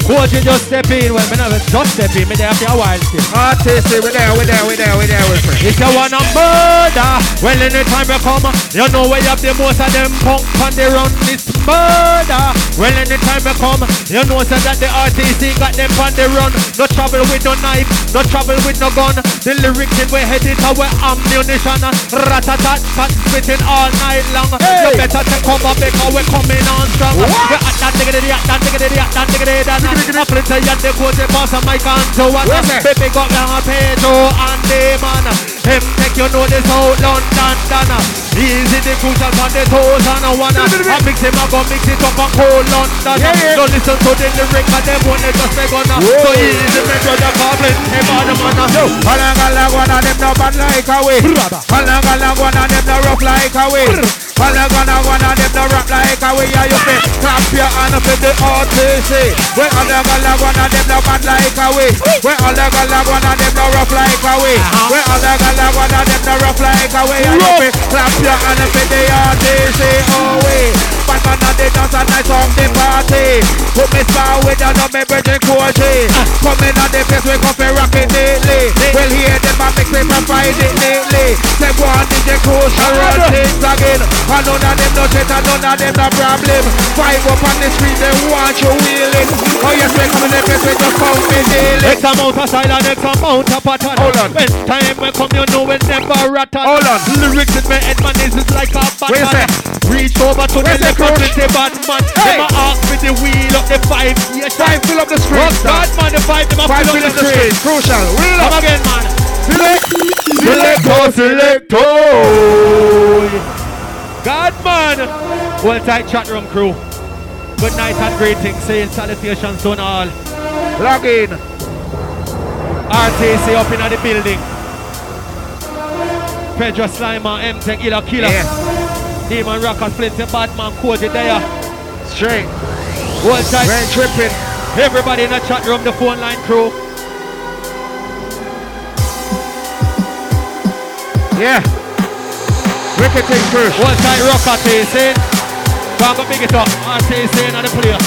Coach, you just step in. Well, me never just step in. Me there for a while still. Artist, we there, If you wanna murder, well, anytime you come, you know where you have the most of them punk on the run. It's murder. Well, anytime you come, you know so that the RTC got them on the run. No trouble with no knife, no trouble with no gun. The lyrics in we headed our ammunition. Ratatat, fat spitting all night long. You better take cover because we're coming on strong. We're at that nigga, that nigga. Up into you, the coach, the boss, and my canto. Baby got down a Pedro and Damon. Him take you know this out London, Dana. Easy the crucial on the toes and I wanna I mix him, I go mix it up and cold London. Don't listen to the lyric and them won't just make gonna. So easy, make sure the goblin, him on the man. Palangala one of them no bad like a way. Palangala one of them no rough like a way. Palangala one of them no rap like a way. You say clap your hand up in the RTC. When Palangala one of them no bad like a way. When Palangala one of them no rough like a way. When Palangala one of them no rough like a way. You say clap your hand up in the RTC. Oh way. But man of the dance and night on the party. Put me spar with a no me bridging coachy. Come in on the place we come for rock it lately. Well here them a mix it and find it lately. Say go on DJ Crucial run things again. And none of them no shit and none of them no problem. Five up on the street they want you wheeling. Oh yes we come in the place we just found me daily. X amount of silent, X amount of pattern. Hold on. When time we come you know we never rattle. Hold on. Lyrics in my head man is like a bad. Reach over to the left and the bad man. Them a ask for the wheel up the 5 years. 5 fill up the street. Oh God man, the 5 them a fill up the street. Crucial. Wheel Come up. again man. Selector. God man. Well tight chat room crew. Good night and greetings. Saying salutations to all. Log in. RTC up in the building. Pedro Slimer, M-Tech, Killer. Yeah. Demon Rocker, Plenty, Batman, Cody there. Straight. One time. Rain tripping. Everybody in the chat room, the phone line crew. Yeah. Wicked thing first. One time, Rocker, TC. Go and big it up. RTC and the player.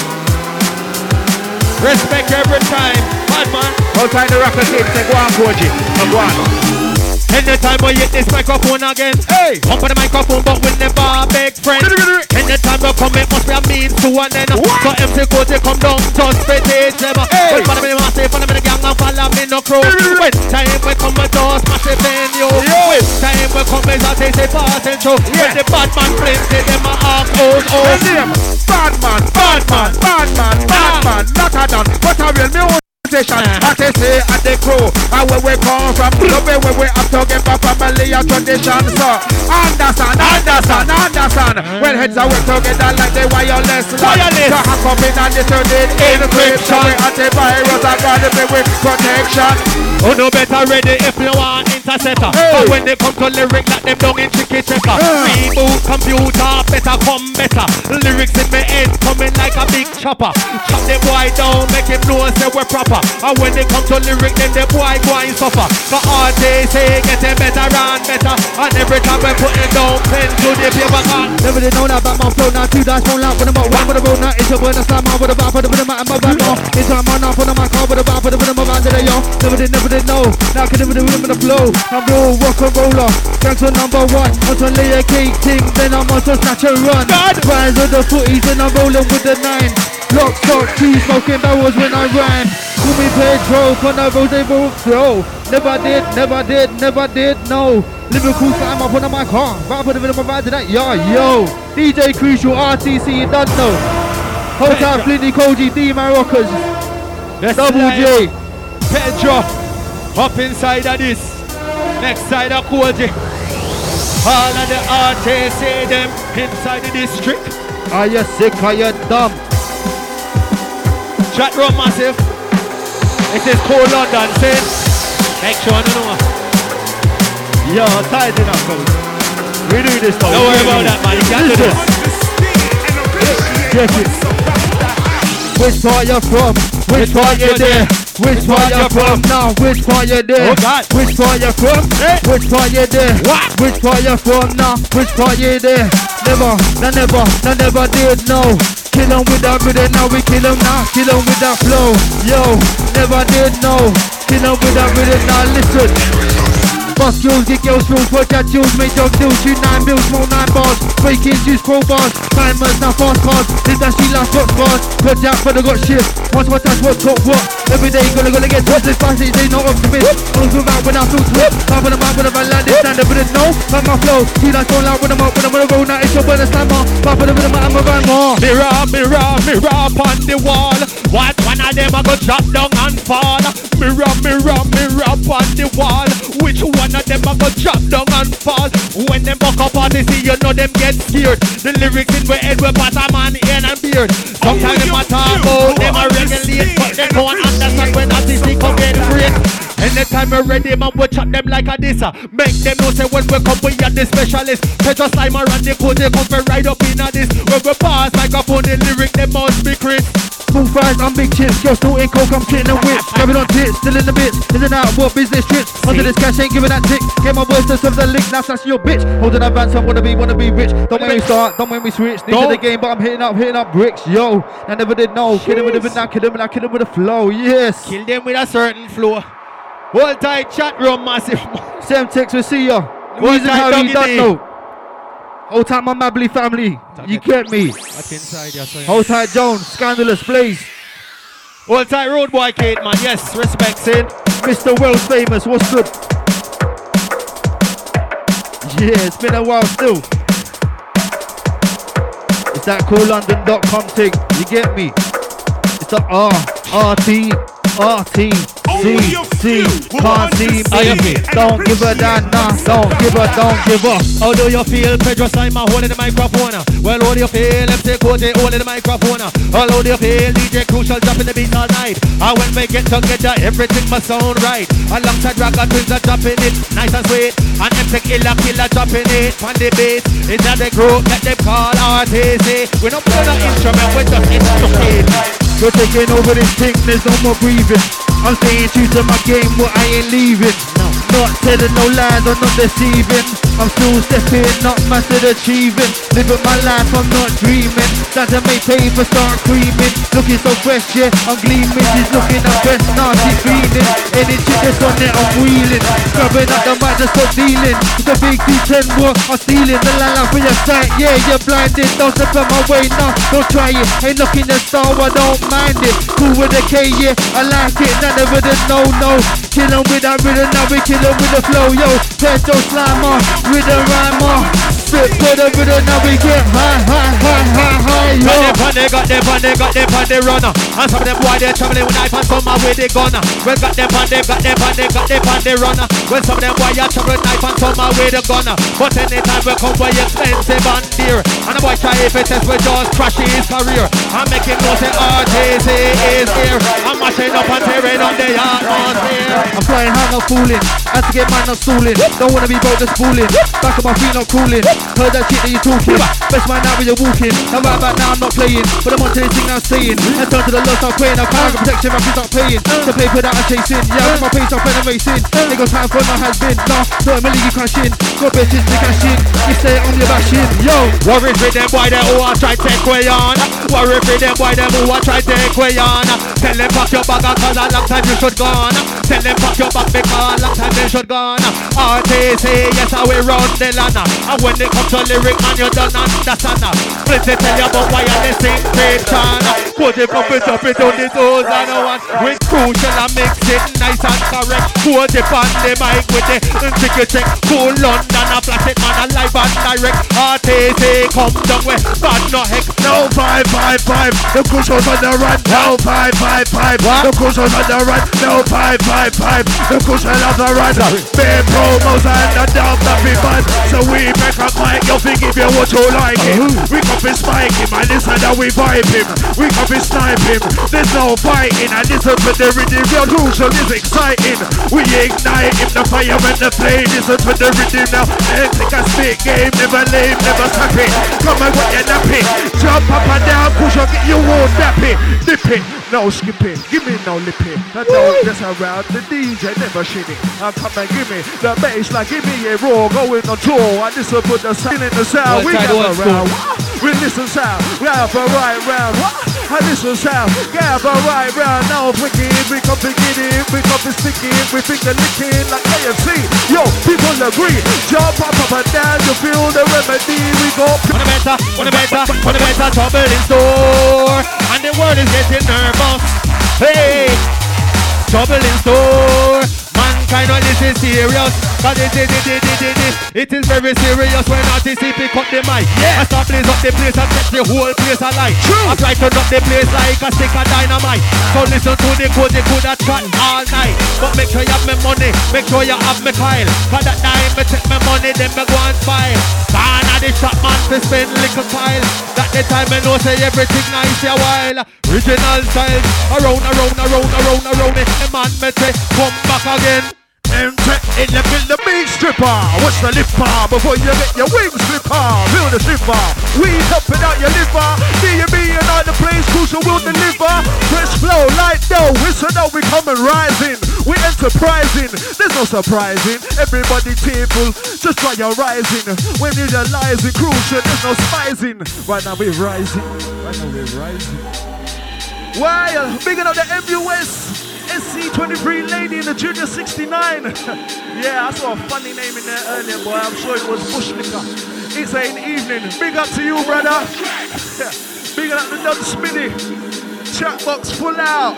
Respect every time. Batman. Hold tight the rocker tape. Say go on, Koji. Go on. Anytime we hit this microphone again, hey, up on the microphone, but we never beg friends. Anytime we come, it must be a means to an end. So MC Cody come down, just spit them. Hey, follow me, I say, follow me the gang and follow me no crew. When time we come, we just smash the venue. When time we come, I say passing through. When the bad man plenty, them a ask Bad man, not a done. What a real me station. I say at the crew, and where we come from, love where we have to get a family and tradition. So understand. When heads are work together like the wireless. So hack up in and turn it encryption. Antivirus are gonna be with protection. Oh no better ready if you want interceptor. But when they come to lyric like them down in tricky checker. Reboot computer better come better. Lyrics in my head coming like a big chopper. Chop the boy down, make him know say we're proper. And when they come to lyric, then the boy go and suffer. For all they say, getting better and better. And every time we put it down, pen to the paper gun. Never did know that about my flow, now 2 dice phone out with a one with a road, now it's a word, slam on with a bar, put a bit of my back on. It's a man off on my car with a bar, put a bit of my band to the yo. Never did know, now can never do with the flow. I'm real rock and roller, gangster number 1. Once I lay a cake ting, then I'm on to snatch and run. Rise with the footies, and I'm rolling with the 9. Lock, stock, 2 smoking barrels when I ran. Call me Pedro, on the road they will throw. Never did, no. Liverpool slam up on my car. Right up on the middle of my ride to that. Yo. DJ Crucial, RTC, you done know. Hotel Flinty, Koji, D Maroccas. Double J. Pedro, up inside of this. Next side of Koji. All of the RTC, them inside the district. Are you sick? Are you dumb? Chat room massive. It is cold London, saying. Make sure I know. Yo, tight enough, coach. We do this though. Don't worry about that, man. You can't do this. Check it. Which part you from? Which part you there? Which part you from now? Which part you there? Oh God. Which part you from? Which part you there? What? Which part you from now? Which part you there? Never did no. Kill 'em with that rhythm, now we kill 'em now. Kill 'em with that flow. Yo, never did know. Kill 'em with that rhythm, now listen. Bust skills, get girls skills, work that jewels, make dog deals, shoot 9 mils, smoke 9 bars, break in, use crowbars, timers, now fast cars, hit that street last got scars, put that for the got shit, once what that's what talk what, every day gonna get top, this fast, they not optimist, always move out when I feel twist, top of the mouth when I'm like this, stand up with it, no, like my flow, see that phone loud when I'm up, when I'm on the road, now it's your brother slammer, top of the rhythm, I'm a run more. Mirror, mirror, mirror upon the wall, what one of them I go drop down and fall, mirror, mirror, mirror upon the wall, which one of them I go drop down and fall. When them buck up on the sea, you know them get scared. The lyrics in my head with bottom and ear and beard. Sometimes them a talk about them a regulate, but they don't understand when that is come get great. Anytime we're ready, man, we chop them like a this. Make them know say when we come, we are the specialist. Petro Slimer and the code, they come for right up in a this. When we pass microphone, the lyric, they must be crisp. Small fries and big chips, girls still in coke, I'm shitting the whip. Grabbing on tits, still in the bits, in and out, what business trips. Under this cash, ain't giving that tick. Get my voice to serve the lick, now slash your bitch. Holding that band, some wanna be rich. Don't make me start, don't make me switch. New to the game, but I'm hitting up bricks, yo. I never did know, kill him with a bit now, kill him with a flow, yes. Kill them with a certain flow. Hold tight, chat room, massive. Same text, we see ya. Hold tight, how you doggy don't day. know. Hold tight, my Mably family, you get me. That's inside, yes, I am. Hold tight, Jones, Scandalous, please. Hold tight, Road Boy Kate, man. Yes, respect, Sid. Mr. World's famous, what's good? Yeah, it's been a while still. It's that coolLondon.com thing, you get me? It's the RT, C, can't see me. Don't give a damn, nah, don't give a. How do you feel, Pedro Simon holding the microphone? Well, how do you feel, MC Cote holding the microphone? How do you feel, DJ Crucial dropping the beat all night? And when we get together, everything must sound right. Alongside Ragga Twins are dropping it, nice and sweet. And MC Killer dropping it on the beat. It's not the group that they call RTC. We're not playing an instrument, we're just instrument. We're taking over this thing, there's no more breathing. I'm staying true to my game, but I ain't leaving. Not telling no lies, I'm not deceiving. I'm still stepping, not mastered achieving. Living my life, I'm not dreaming. Time to make paper, start creaming. Looking so fresh, yeah, I'm gleaming. She's looking her best, now she's feeling. Any chick that's on it, I'm wheeling. Grabbing up the mic, just stop dealing. The big D10, what I'm stealing. The line up for your sight, yeah, you're blinded. Don't step on my way, no, don't try it. Ain't looking the star, I don't mind it. Cool with the K, yeah, I like it. None of it is no. Kill 'em with that rhythm, now we kill 'em with the flow, yo. Petro Slimer, rhythm rhymer. Spit for the rhythm, now we get high, yo. Got them on the runner. And some of them boy they traveling with knife and some are with the gunner. Well got them on the runner. Well some of them boy are traveling with knife and some are with the gunner. But anytime we come by expensive and dear. And the boy try if it is with just crash his career. I'm making no say RTC is here. I'm mashing up and tearing up the atmosphere. I'm flying high, not fooling. Had to get mine, not stooling. Don't wanna be broke, just fooling. Back on my feet, not cooling. Heard that shit that you talking. Best man now when you're walking. And right back now I'm not playing. But I'm on to this thing I'm saying. And turn to the lost, I'm praying. I'm carrying protection, my feet not paying. The paper that I'm chasing. Yeah, I'm in my face, I'm playing racing. Nigga time for my has been. Nah, not a million you crashing. Got bitches, they cashing. You stay on your bashing. Yo, worry for them boy they who a try take way on. Worry for them boy them who a try take way on. Tell them pack your bag cause a long time you should gone. Tell them pack your bag because a long time they should gone. RTC, yes I will run the land. And when they come to lyric man you don't understand. Please they tell you about why you listen Patreon. Put it up it on the toes and one. With Crucial and mix it nice and correct. Put it on the mic with the ticket check. Cool London and flash it man alive and direct. RTC come down with bad no heck. No 555, the Crucial's on the run. No 555, the Crucial's on the run. No 555, the Crucial on the run. Bare promos and the down that be fun. So we make a mic, you think if you what you like him. We come to spike him and listen that we vibe him. We come to snipe him, there's no fighting. And listen to the rhythm, your Crucial is exciting. We ignite him, the fire and the flame. Listen to the rhythm now, take a spit game. Never lame, never sack it. Come and get your nappy. Jump up and down, push up, get your wall nappy. Dip it, no skipping, give me no lipping. I don't mess around, the DJ never shitting. I come and give me the bass, like give me a raw, going on tour. I just put the sound in the sound, we go around. We listen sound, we have a right round. What? I listen sound, we have a right round. Now wicked, we come beginning, we come be sticking, we think the licking like AFC. Yo, people agree. Jump up and down, you feel the remedy. We go. On the better, trouble in store, and the world is getting nervous. Hey, trouble in store. Mankind, well, this is serious. Cause it is very serious when artists pick up the mic. Yeah. I start blaze up the place and set the whole place alight. True. I try to knock the place like a stick of dynamite. So listen to the code, they could have chat all night. But make sure you have my money, make sure you have my Kyle. Cause that time me take my money, then me go and spile. Gone at the shop man to spend little Kyle. That the time me know say everything nice a while. Original style, around it. The man me say, come back again. Enter in the beat stripper. What's the lipper? Before you get your wings slipper, feel the slipper. We helping out your liver. B&B and all the place, crucial will deliver. Fresh flow, light dough. Listen now, we coming rising. We enterprising. There's no surprising. Everybody tearful, just try your rising. When you're realizing crucial, there's no spicing. Right now we're rising. Well, big up the MUS. SC23 lady in the Junior 69. Yeah, I saw a funny name in there earlier, boy. I'm sure it was Bushlicker. It's an evening. Big up to you, brother. Big up the Dun Spinny. Chat box full out.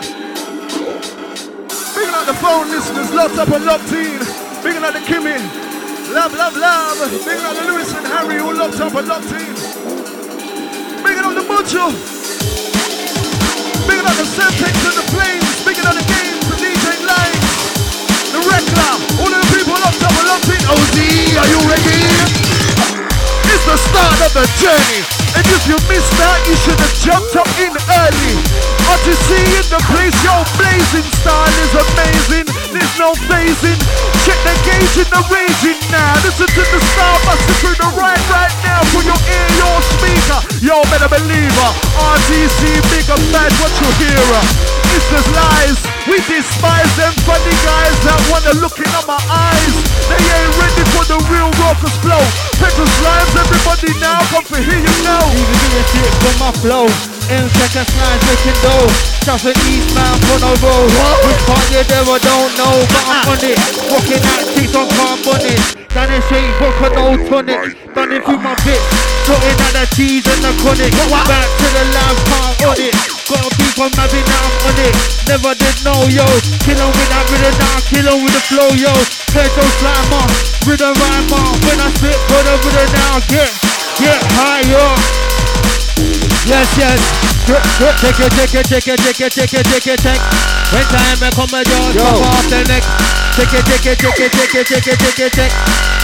Big up the phone listeners, locked up and locked in. Big up the Kimmy. Love. Big up the Lewis and Harry who locked up and locked in. Big up the Mucho. Big up the Semtex and the Flames. Big up the games, the DJ Lines, the Reclam, all the people locked up and locked in. OZ, are you ready? It's the start of the journey. And if you missed that, you should have jumped up in early. RTC in the place, yo, blazing style is amazing. There's no phasing. Check the gauge in the raging now. Listen to the star busting through the right now. For your ear, your speaker. Yo, better believe her. RTC, big up bad, what you hear her. It's just lies. We despise them funny guys that wanna look in my eyes. They ain't ready for the real rockers flow. Petrol slimes, everybody now come for hear you now. Even do a shit from my flow. In second slides making dough. Just an East man for no road. Which part you never don't know, but I'm on it. Walking out streets on carbonic. Down the street, vodka no tonic. Done it through my bit. Sorting out the cheese and the chronic. Back to the lab, part on it. Got a beef on my bit, now I'm on it. Never did know, yo. Kill 'em with that rhythm, now I kill 'em with the flow, yo. Petrol slammer, rhythm rhymer. When I spit, put up with it now, get high, yo. Yes. Take it. When time I come, I just pop off the neck. Take it.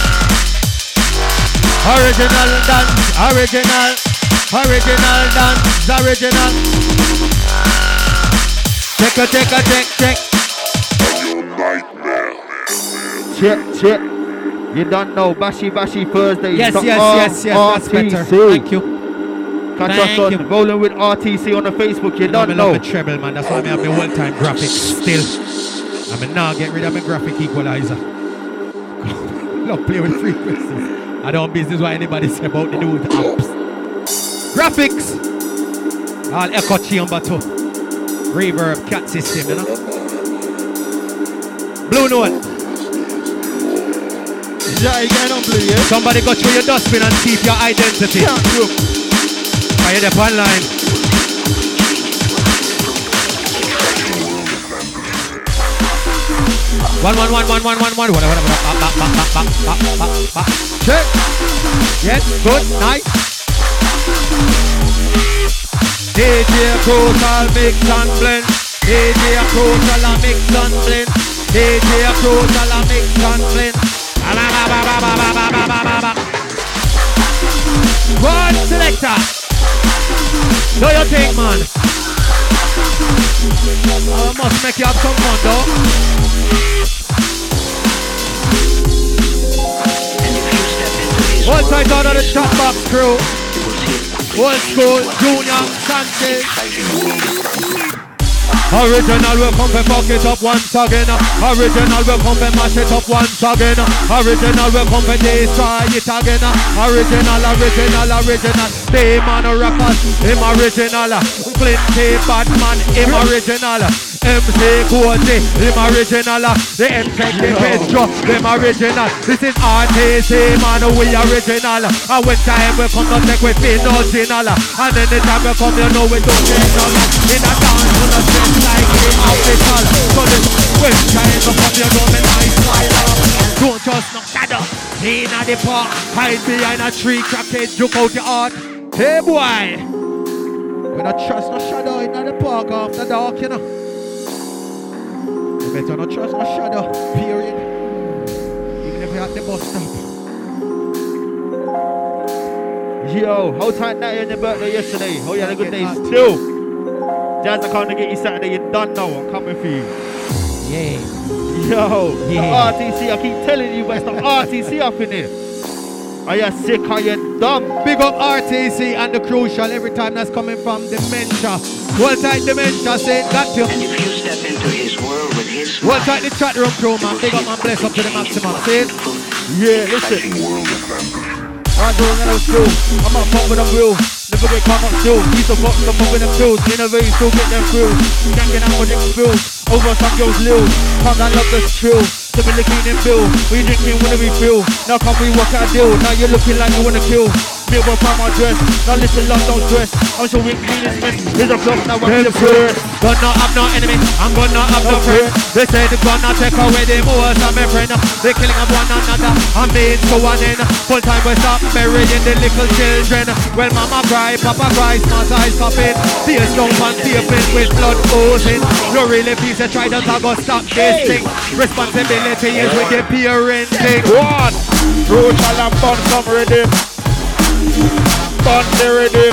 Original dance, original dance, original. Check. You don't know, Bashi Thursday. Yes, that's better. Thank you. Catch us on Rolling with RTC on the Facebook. You don't know. I love the treble, man. That's why I have my one-time graphics still. I mean, now get rid of my graphic equalizer. Love play with frequencies. I don't business what anybody say about the new apps. Graphics. All echo chamber too. Reverb, cat system, you know. Blue Note. Yeah, you get on Blue, yeah? Somebody go through your dustbin and see your identity. Are you there online? One. Check. Yes, good, nice. DJ Crucial mix and blend. DJ Crucial mix and blend. DJ Crucial mix and blend. One selector. Do your thing, man. I must make you have some fun, though. Hold tight out of the chat box crew. Old school, Junior, Sanchez. Original will come and fuck it up once again. Original will come and mash it up once again. Original will come and destroy it again. Original. Demon Rockers, him original. Flinty Batman, him original. MC Cozy, him original. The MTech, the Pedro, him original. This is RTC, man, we original. And when time will come, not take with me, no original. And then the time will come, you know we don't get none. In a dance, on a set like the official. So this when time will come, you know me nice smile. Don't just no shadow. In the park, hide behind a tree, crack it, juke out your heart. Hey boy, we don't trust no shadow in the park after dark, you know. You better not trust no shadow, period. Even if you're at the bus stop. Yo, how tight that in your birthday yesterday? How you had a good day still? Jazz, I can't get you Saturday, you're done now, I'm coming for you. Yeah. Yo, yeah. RTC, I keep telling you, but it's not RTC up in here. Are you sick? Are you dumb? Big up RTC and the Crucial every time that's coming from Dementia. One time Dementia say got you. If you step into his world with his one time the chat room crew, man. Big up man, bless up to the maximum. See it? Yeah, listen. I'm doing that still. I'm not fuck with them real. Never get caught up still. Used to fuck with them pills. Innovate, still get them through. Can't get out with them bills. Over some girls live. Can't I love the thrill. To be looking in bill. We drinking when we feel. Now come we work out deal. Now you're looking like you wanna kill. Me up on my dress. Now listen, love, don't stress. I'm sure we clean this mess. Here's a flock, now I'm the first. Gonna have no enemy. I'm gonna have no friend. They say they're gonna take away the most of my friend. They're killing of one another. I'm made to one end. Full time we stop burying the little children. Well, mama cry, papa cry, smart eyes popping. Tears down and taping with blood oozing. No really peace, they try to go stop this thing. Responsibility is with the parenting. One, Crucial and Bun some rhythm. Bun the rhythm.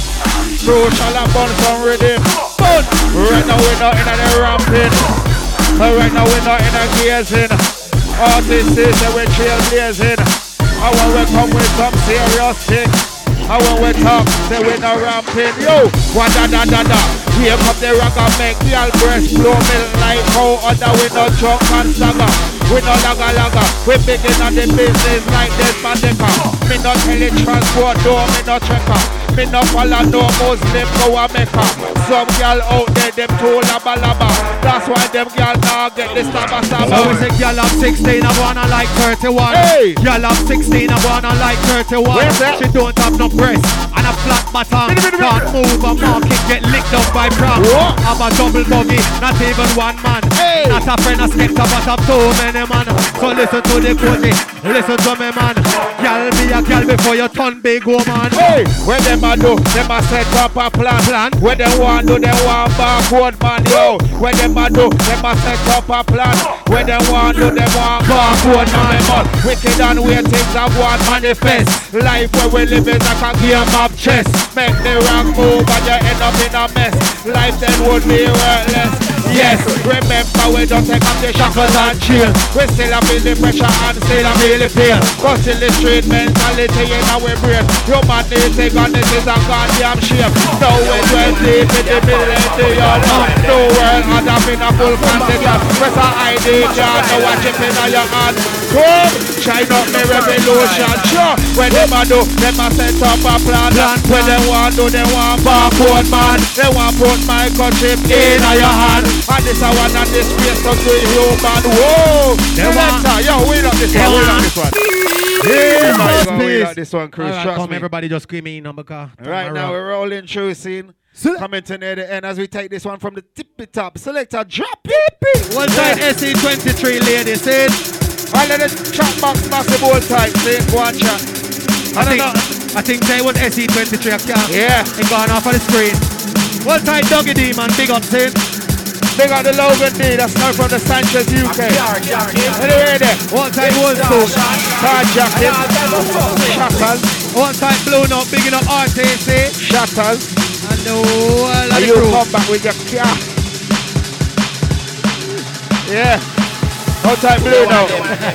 Crucial and Bun some rhythm. Bun. Right now we're not in the ramping. Right now we're not in the gazing. Artists say we're trailblazing. And when we come with some serious things. And when we talk, say we're not ramping. Yo, what da da da da. Here come the rock and make the all breast blow milk like how other we no drunk and stagger. We no laga. We begin on the business like this Mandeka. Me no transport, no, me no checker. Me no follow no Muslim, go a Mecca. Some girl out there, them too laba. That's why them girl now get this saba. So we say girl have 16, I wanna like 31. Hey! Girl have 16, I wanna like 31. Where's that? She don't have no breast and a flat bottom. Can't move a market, get licked up by pram. Have a double buggy, not even one man. Hey! Not a friend, a skepta, but have too many man. So listen to the coaching, listen to me man. Girl be a girl before you turn big woman. Hey! Where them a do, them a set up a plan. Where them want do, them want backward man, yo. Where them a do, them a set up a plan. Where them want do, them want backward man. Wicked and weird things I want manifest. Life where we live is like a game of chess. Make the wrong move and you end up in a mess. Life then would be worthless. Yes, remember we don't take up the shackles and chill. We still a feel the pressure and still a feel the pain. Cause in the street mentality in our brain. Humanity and this is a goddamn shame. No way to deep in the millennium. No world had up in a full contagion. Press a ID jar, no one chip in your hand. Come, shine up the revolution. Sure, when them a do, them a set up a plan. When they want do, they want backward man. They want put microchip in your hand. And this a one and this space to do human. Whoa! Yo, we love this one. We love this one. Yeah, we love this one, Chris. Trust Come me. everybody just screaming number car. Right now we're rolling through scene. Coming to near the end as we take this one from the tippy top. Selector, drop it. One side SE23 ladies, see it? All of the chat box massive old type. See it, go and chat. I think they was SE23 Yeah. It gone off on the screen. One side Doggy D man, big up, see it? Big on the Logan D, that's not from the Sanchez UK. Anyway there. One side Wolf Suit. Car jacket. Shackles. One side Blue Note, bigging up RTC. Shackles. And the whole of the You crew. come back with your car. Yeah. Outside Blue now.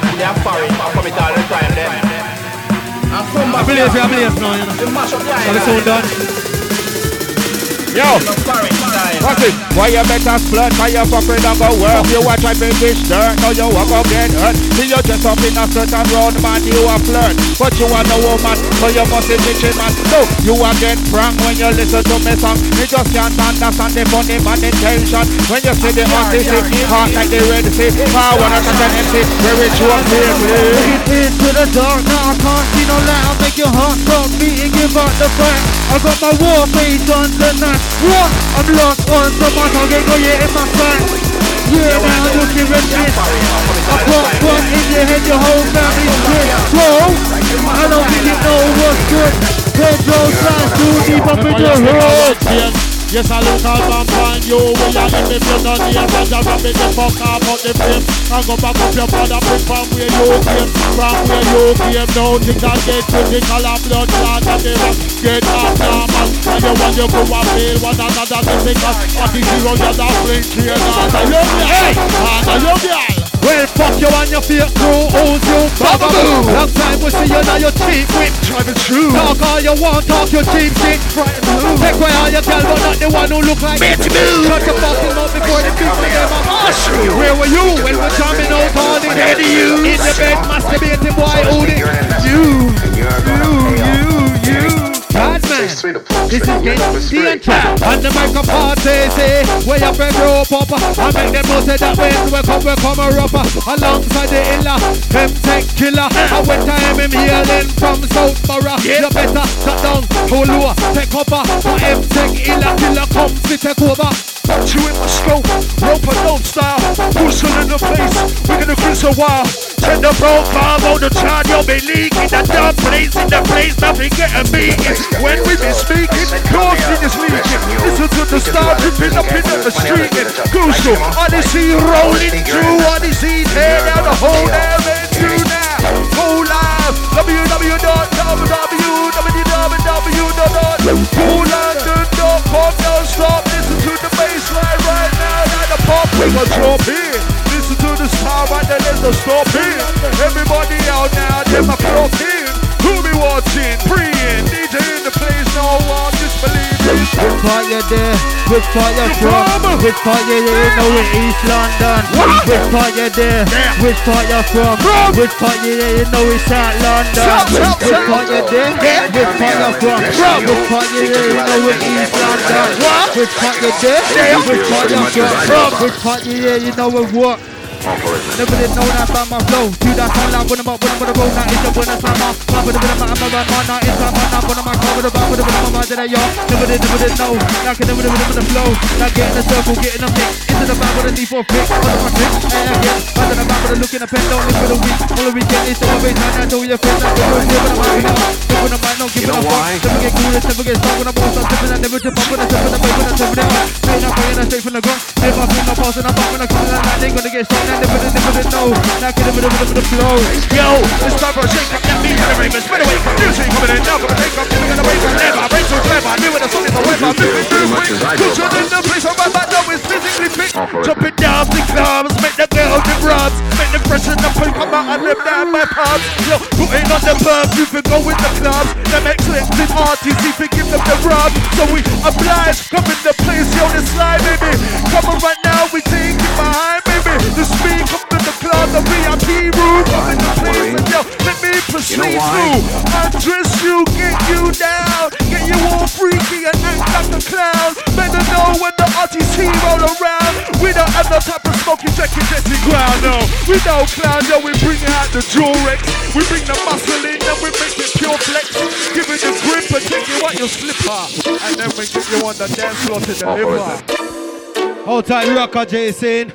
I believe now, you know. So the sound done. Yo. What's it? Why you better splurt, cause you fucking don't go work. You watch my baby dirt, now you walk up get hurt. See you dress up in a certain round, man, you a flirt. But you are no woman, so you must be bitchy, man. So you are get frank when you listen to me song. You just can't understand the funny man intention. When you see the artist, heart like the Red Sea. I wanna touch an MC, where it's your Get into the dark, now I can't see no light. I'll make your heart stop beating, give up the fight. I got my war face on the night. What? I'm lost on the mark, I'll get in my sight. Yeah, now I'm looking at this. I put one in your head, your whole family's good. Whoa, I don't think you know what's good. Pedro slides too deep up in the hood. Yes, I look out and find you. We are in the field on the edge of rabbit the fuck out of the flame. And go back up your father, bring from where you came. From where you came, don't think that get critical and blood clot and the rock get abnormal. And you want you go and feel one another difficult. But the hero you're the flinch here, and I love you. Hey, and I love you. Well, fuck you and your fake crew, owes you bababoo. Long time we see you now, you cheap whip, driving true. Talk all you want, talk your cheap shit, frightened who? Take away all your tell, but not the one who look like bitch boo. Shut your fucking mouth before the people them a mash you. Where were you when we're jamming out all the head of you? In the bed, masturbating, boy, hold it. You. God man, this is getting the entrance. And the microphone says, where your friend grow up, I make them know say that when we come a rubber. Alongside the illa, them tech killer. And when time him healing from Southborough, you better shut down, hold low, take over. For M-Tech illa, killer come to take over. Got you in my scope, rope and dope style. Pushing in the place, we're gonna cruise a while. Send the profile on the chart, you'll be leaking. That dumb place in the place, nothing getting beaten. When we be speaking, your skin is leaking. Listen to the star dripping up in the street. Crucial, Odyssey rolling through, Odyssey tear down the whole damn into now. Go live, www.coolondon.com. Don't stop, listen to the bassline right now. Now the pop will drop in. Listen to the star right there, there's no stopping. Everybody out now, them a clock in. Who be watching, preying, DJ in the place, no one disbelieving. Which part you there? Which part you from? Which part you there? You know in East London. Which part you there? Which part you from? Which part you there? You know in South London. Which part you there? Which part you from? Which part you there? You know in East London. Which part you there? Which part you from? Which part you there? You know in what? Never did know that about my flow. Do that sound like when I'm up, when I'm gonna go. Now it's up when I'm off. I'm gonna I'm a run, now it's I'm not gonna my car with a bar, with a mind that y'all. Never did know. Now can never the flow. Now getting the circle, getting a mix. Into the back with a need for a fix. Under my trick, and again. Under the back with a look in a pen, don't live for the week. All the weekend is the way time. I know your friends, I'm going to live in a mind. Never the mind, no giving a fuck. Never get cool, never get stuck when I'm boss. I'm tipping, I never tip up when I tip in the way when I tip it out. Straight up, I'm straight from the ground. If I'm in the boss and I'm up when I come in, they gonna get strong. Never know. Now get a bit of the flow. Yo, it's time for a shake up that beat and the ravens. Spin away from music, coming in now, gonna take up, giving it away from never. Brain so clever, new with a song is a web. I'm moving through quick. Pushing in the place, I'm right back now, it's physically fit. Jumping down the clubs, make the girls the rubs. Make them freshen up and come out and live down my pubs. Yo, putting on the pubs, you can go with the clubs. Them excellent RTC to give them the rub. So we oblige, come in the place, yo, the slide, baby. Come on right now, we take it behind, baby. The speed, come to the club, the VIP room. Come in the place, and yo, let me proceed through. Undress you, get you down. Get you all freaky and act like a clown. Better know when the RTC roll around. We don't have no type of smoking, drinking, dirty ground, no. We don't clown, yo, we bring out the Durex. We bring the muscle in and we make it pure flex. Give it the grip and take you out your slipper. And then we get you on the dance floor to deliver. Hold tight, rocker Jason.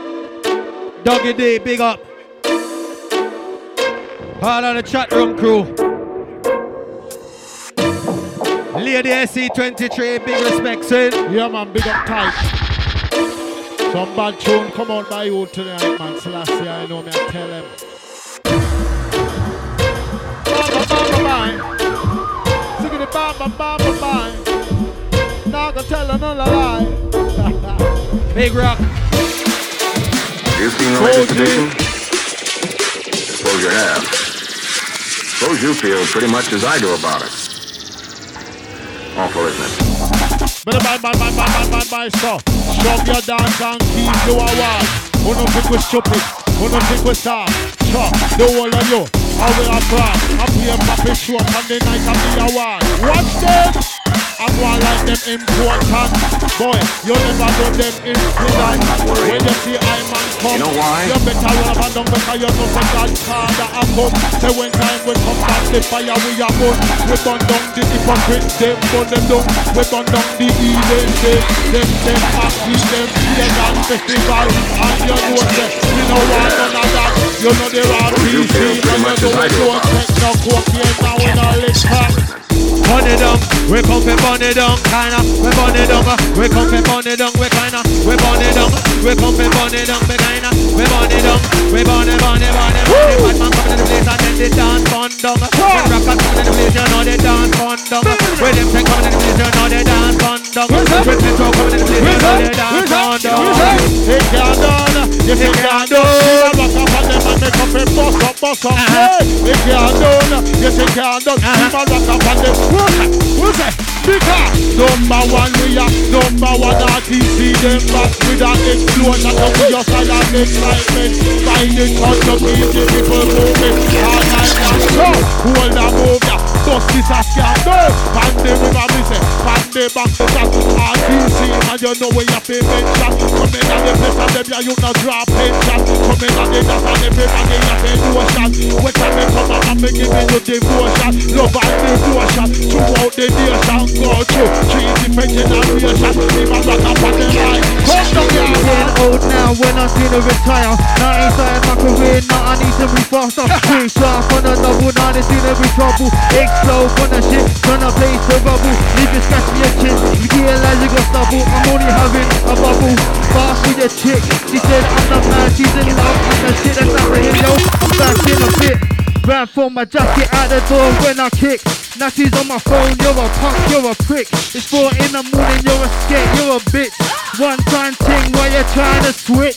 Doggy D, big up. All of the chat room crew. Lady SC23, big respect, son. Yeah, man, big up tight. Some bad tune come out by you tonight, man. Selassie, I know me, I tell him. Sing it, bye. Not gonna tell another lie. Big rock. You seen the latest edition? Suppose you have. Suppose you feel pretty much as I do about it. Awful, isn't it? But my stuff. Shove your dance and keep you a wall. Who don't think we're stupid? Who don't think we're soft? Chop, the whole of you. I will have fun. I play a puppet show on the night of the award. Watch them. I'm one like them important. Boy, you never know them important. When you see I'm man come, you know why? You better run up and down because you know for God's father I come. Say when time will come back, the fire we are burn. We burn down the hypocrites, them burn them down. We burn down the evil, them happy, them pagan festival. And you know that we know one none of that. You know they are PC, and you know we don't take no cocaine now in our liquor. Burn it down, we come for burn it down, kinda. We burn it down, we come for burn it down, we kinda. We burn it down, we come for burn it down, we kinda. We burn it down, we burn it. Bad man coming in the place and then they dance fun down. When rappers coming in the place, you know they dance fun down. When them thing coming in the place, you know they dance fun down. When Metro coming in the place, you know they dance fun down. It can't done, yes it can't done. Rock up on them and make up a bust up. It can't done, yes it can't done. People rock up on them. Who's that? Because number one we are, number one RTC. Them back with an explosion of your style and excitement. Find it on the easy people moving. All night and so, hold a move ya. Dust this a scandal. Pan the river we say, pan the bank to that RTC. And you know where you pay mention. Come in and the place of them ya you not drop pension. Come in and the dance and everybody ya pay notion. When time they come up and me giving you devotion. Love and devotion. Throughout the nation go through. Three different generations. Even rock up on the line. Come down here. I'm getting old now when I see to retire. Now I ain't starting my career, now I need to be faster. Too sharp on a double, now they see to be trouble. Explode on the shit, gonna place the bubble. Leave you scratch me a chin, you realize you got stubble. I'm only having a bubble. Fast with your chick, she said I'm the man, she's in love. I'm the shit that's not for him, yo. I'm back in a bit. Ran for my jacket out the door when I kick. Now she's on my phone, you're a punk, you're a prick. It's 4 in the morning, you're a skate, you're a bitch. One time ting while you're trying to switch.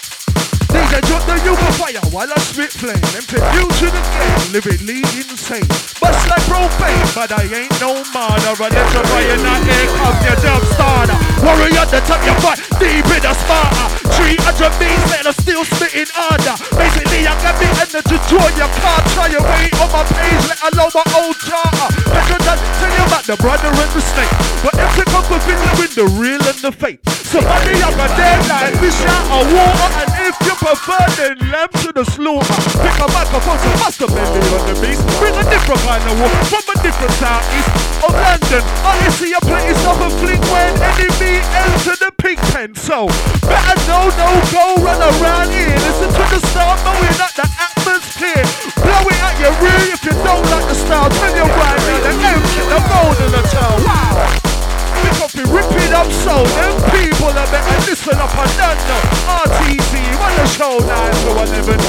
DJ drop the Yuba fire while I spit flame. Introduce you to the game, livingly insane. Bust like propane, but I ain't no murderer. Let your fire not egg up your dumb starter. Warrior at the top, you fight deep in the smarter. 300 beats and I'm still spitting harder. Basically, I got the energy to your car. Try your way on my page, let alone my old charter. Better than tell you about the brother and the snake. But if you come with the real and the fake. Somebody up a deadline, fish out of water. And if you prefer, then lamb to the slaughter. Pick a microphone, so must have been on the beast. Bring a different kind of war from a different southeast of London. I see a place of a fling when enemy enter the pig pen. So better no go run around here. Listen to the start, knowing that the atmosphere. Blow it at your rear if you don't like the style. Tell you right now, the empty, the gold in the town. Wow. Pick up and rip it up so them people are better listen up and down now. RTC, run the show 9 to 11.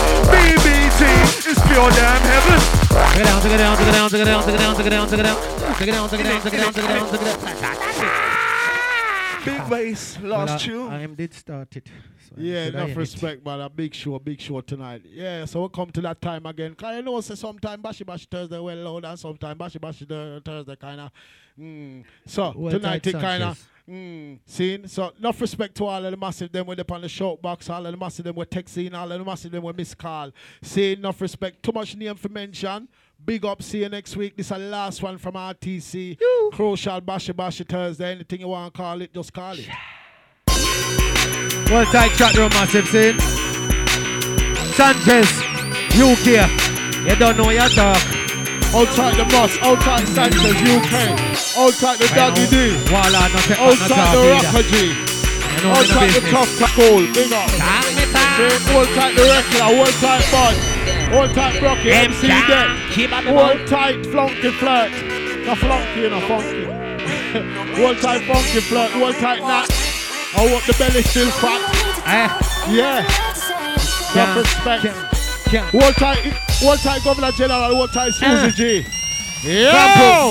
BBT is pure damn heaven. Take it down, take it down, take it down, take it down, take it down, take it down, take it down, take it down, take it down, take it down, take it down, take it down. Big bass, last tune. I am did start it. So yeah, enough respect, man. A big show tonight. Yeah, so we'll come to that time again. Cause you know, say sometime Bashy Thursday well loud and sometime Bashy Thursday kind of. So well, tonight it kind of seen. So enough respect to all of the massive them with up on the shout box, all of the massive them with texting, all of the massive them with miss call. See, enough respect. Too much name for mention. Big up, see you next week. This is the last one from RTC. Crucial Bashy Thursday. Anything you want to call it, just call it. Well, tight chat room, massive scene. Sanchez, UK. You don't know your talk. Outside the bus, outside Sanchez, UK. Outside the Doggy D. Outside the Rocker G. Outside the Tough Cool. Big up. Outside the Wrestler, outside Bud. Outside Brocky, MC Deck. Outside Flunky Flirt. No flunky, no funky. Outside Funky Flirt, outside Nat. I want the belly still fat. Yeah. Enough respect. One time Governor General, one time Susie G. Yo!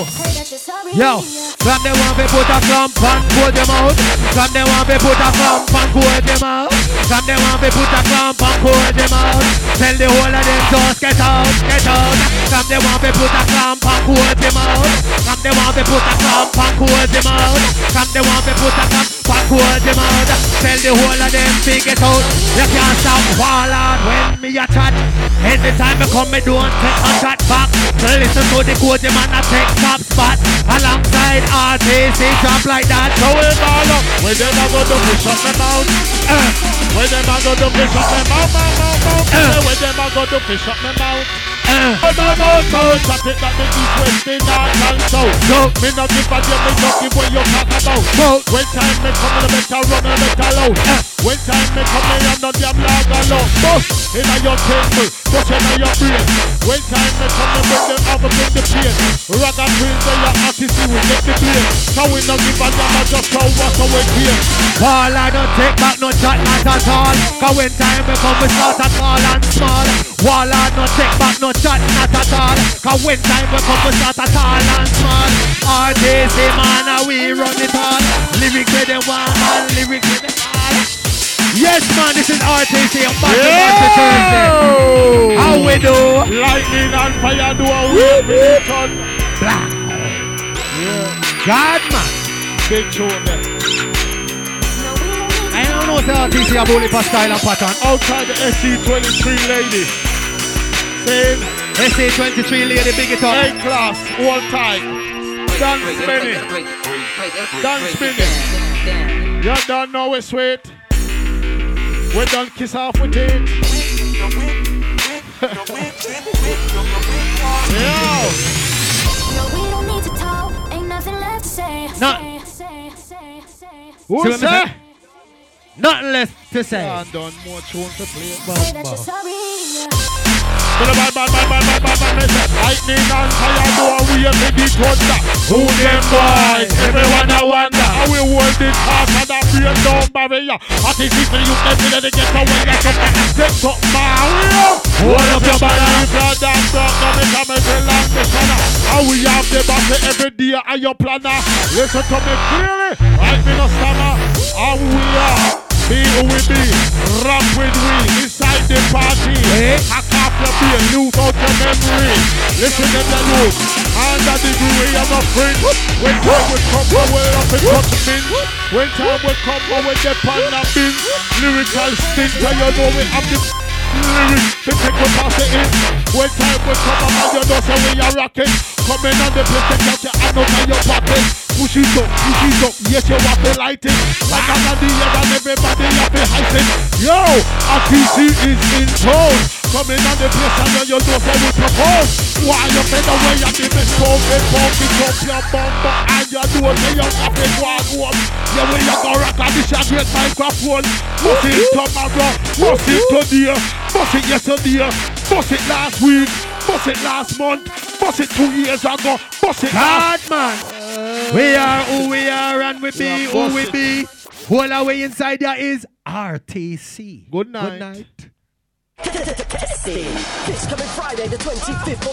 From them want to put a clamp and coat them out. From them want to put a clamp and coat them out. Some they want to put a clamp and hold them out. Tell the whole of them just get out, get out. Some they want to put a clamp and hold them out. Some they want to put a clamp and hold them out. Some they want to put a clamp and hold them out. Tell the whole of them to get out. You can't stop Warlord when me a chat. Anytime I come me don't take a shot back. So listen to the code the man a take top spot. Alongside RTC drop like that. So it's all up. When them a go to fish up them out. When them a go to fish up them out. When them a go to fish up them out. Chat it that the east, west, the north and south. Me not give a damn, me just give what you talk about. When time me come, me better run, me better loud. When time me come, me am not damn lag alone. Bust inna your table, bust inna your brain. When time me come, me bring them over, bring the pain. Rock and praise, they are artists, we get the blame. So we not give a damn, I just throw us away here. All I don't take back no chat, not at all. Cause when time me come, we start a tall and small. Wall I don't take back no chat, not at all. Cause when time we come, we start a tall and small. RTC man, we run it all. Lyric with the one and lyric with the all. Yes man, this is RTC on Battle Thursday. How we do? Lightning and fire do a wave in the sun. Blah. Yeah. God man. Big tune there. I don't know the RTC a bully for style and pattern. Outside the SC23 lady. Same. SC23 lady, big it up. A-class, all time. Dance spinning. Dance spinning. You don't know it's sweet. We done kiss off with it. Yo. We don't need to talk. Ain't nothing left to say. No. Who say? Nothing less to say. I done more tunes to play. Say that you're sorry. Lightning and fire do a wave in the thunder. Who them boys? Everyone I wonder. How we hold it hard and a brain down barrier. I think it's for you to get away. Take up Mario. Hold up your body. If you're down, don't come and tell us the corner. How we have the battle every day and your planner. Listen to me clearly. Right me no stammer. How we are. Be who we be, rap with we, inside the party. Hack off your beer, lose out your memory. Listen to the youth, under the degree of a friend. When time will come, we're up and touch min. When time will come, we're the pan and bin. Lyrical stinker, you know we have the lyrics to take us past the in. When time will come, you know so we are rocking. Come in on the place to catch your hand out of your pocket. Push it up, yes you want to light it. Like I'm the air and everybody have to hide it. Yo, RTC is in town. Coming on the place and you know say we propose. Why you bend away at the best phone, pump it up your bumper and you do say you have to go on home. Yeah, when you go rock on this great microphone. Bust it tomorrow, bust it today, bust it yesterday, bust it last week, bust it last month, bust it 2 years ago, bust it God man. We are who we are and we be who we be. All our way inside there is RTC. Good night. Good night. This coming Friday the 25th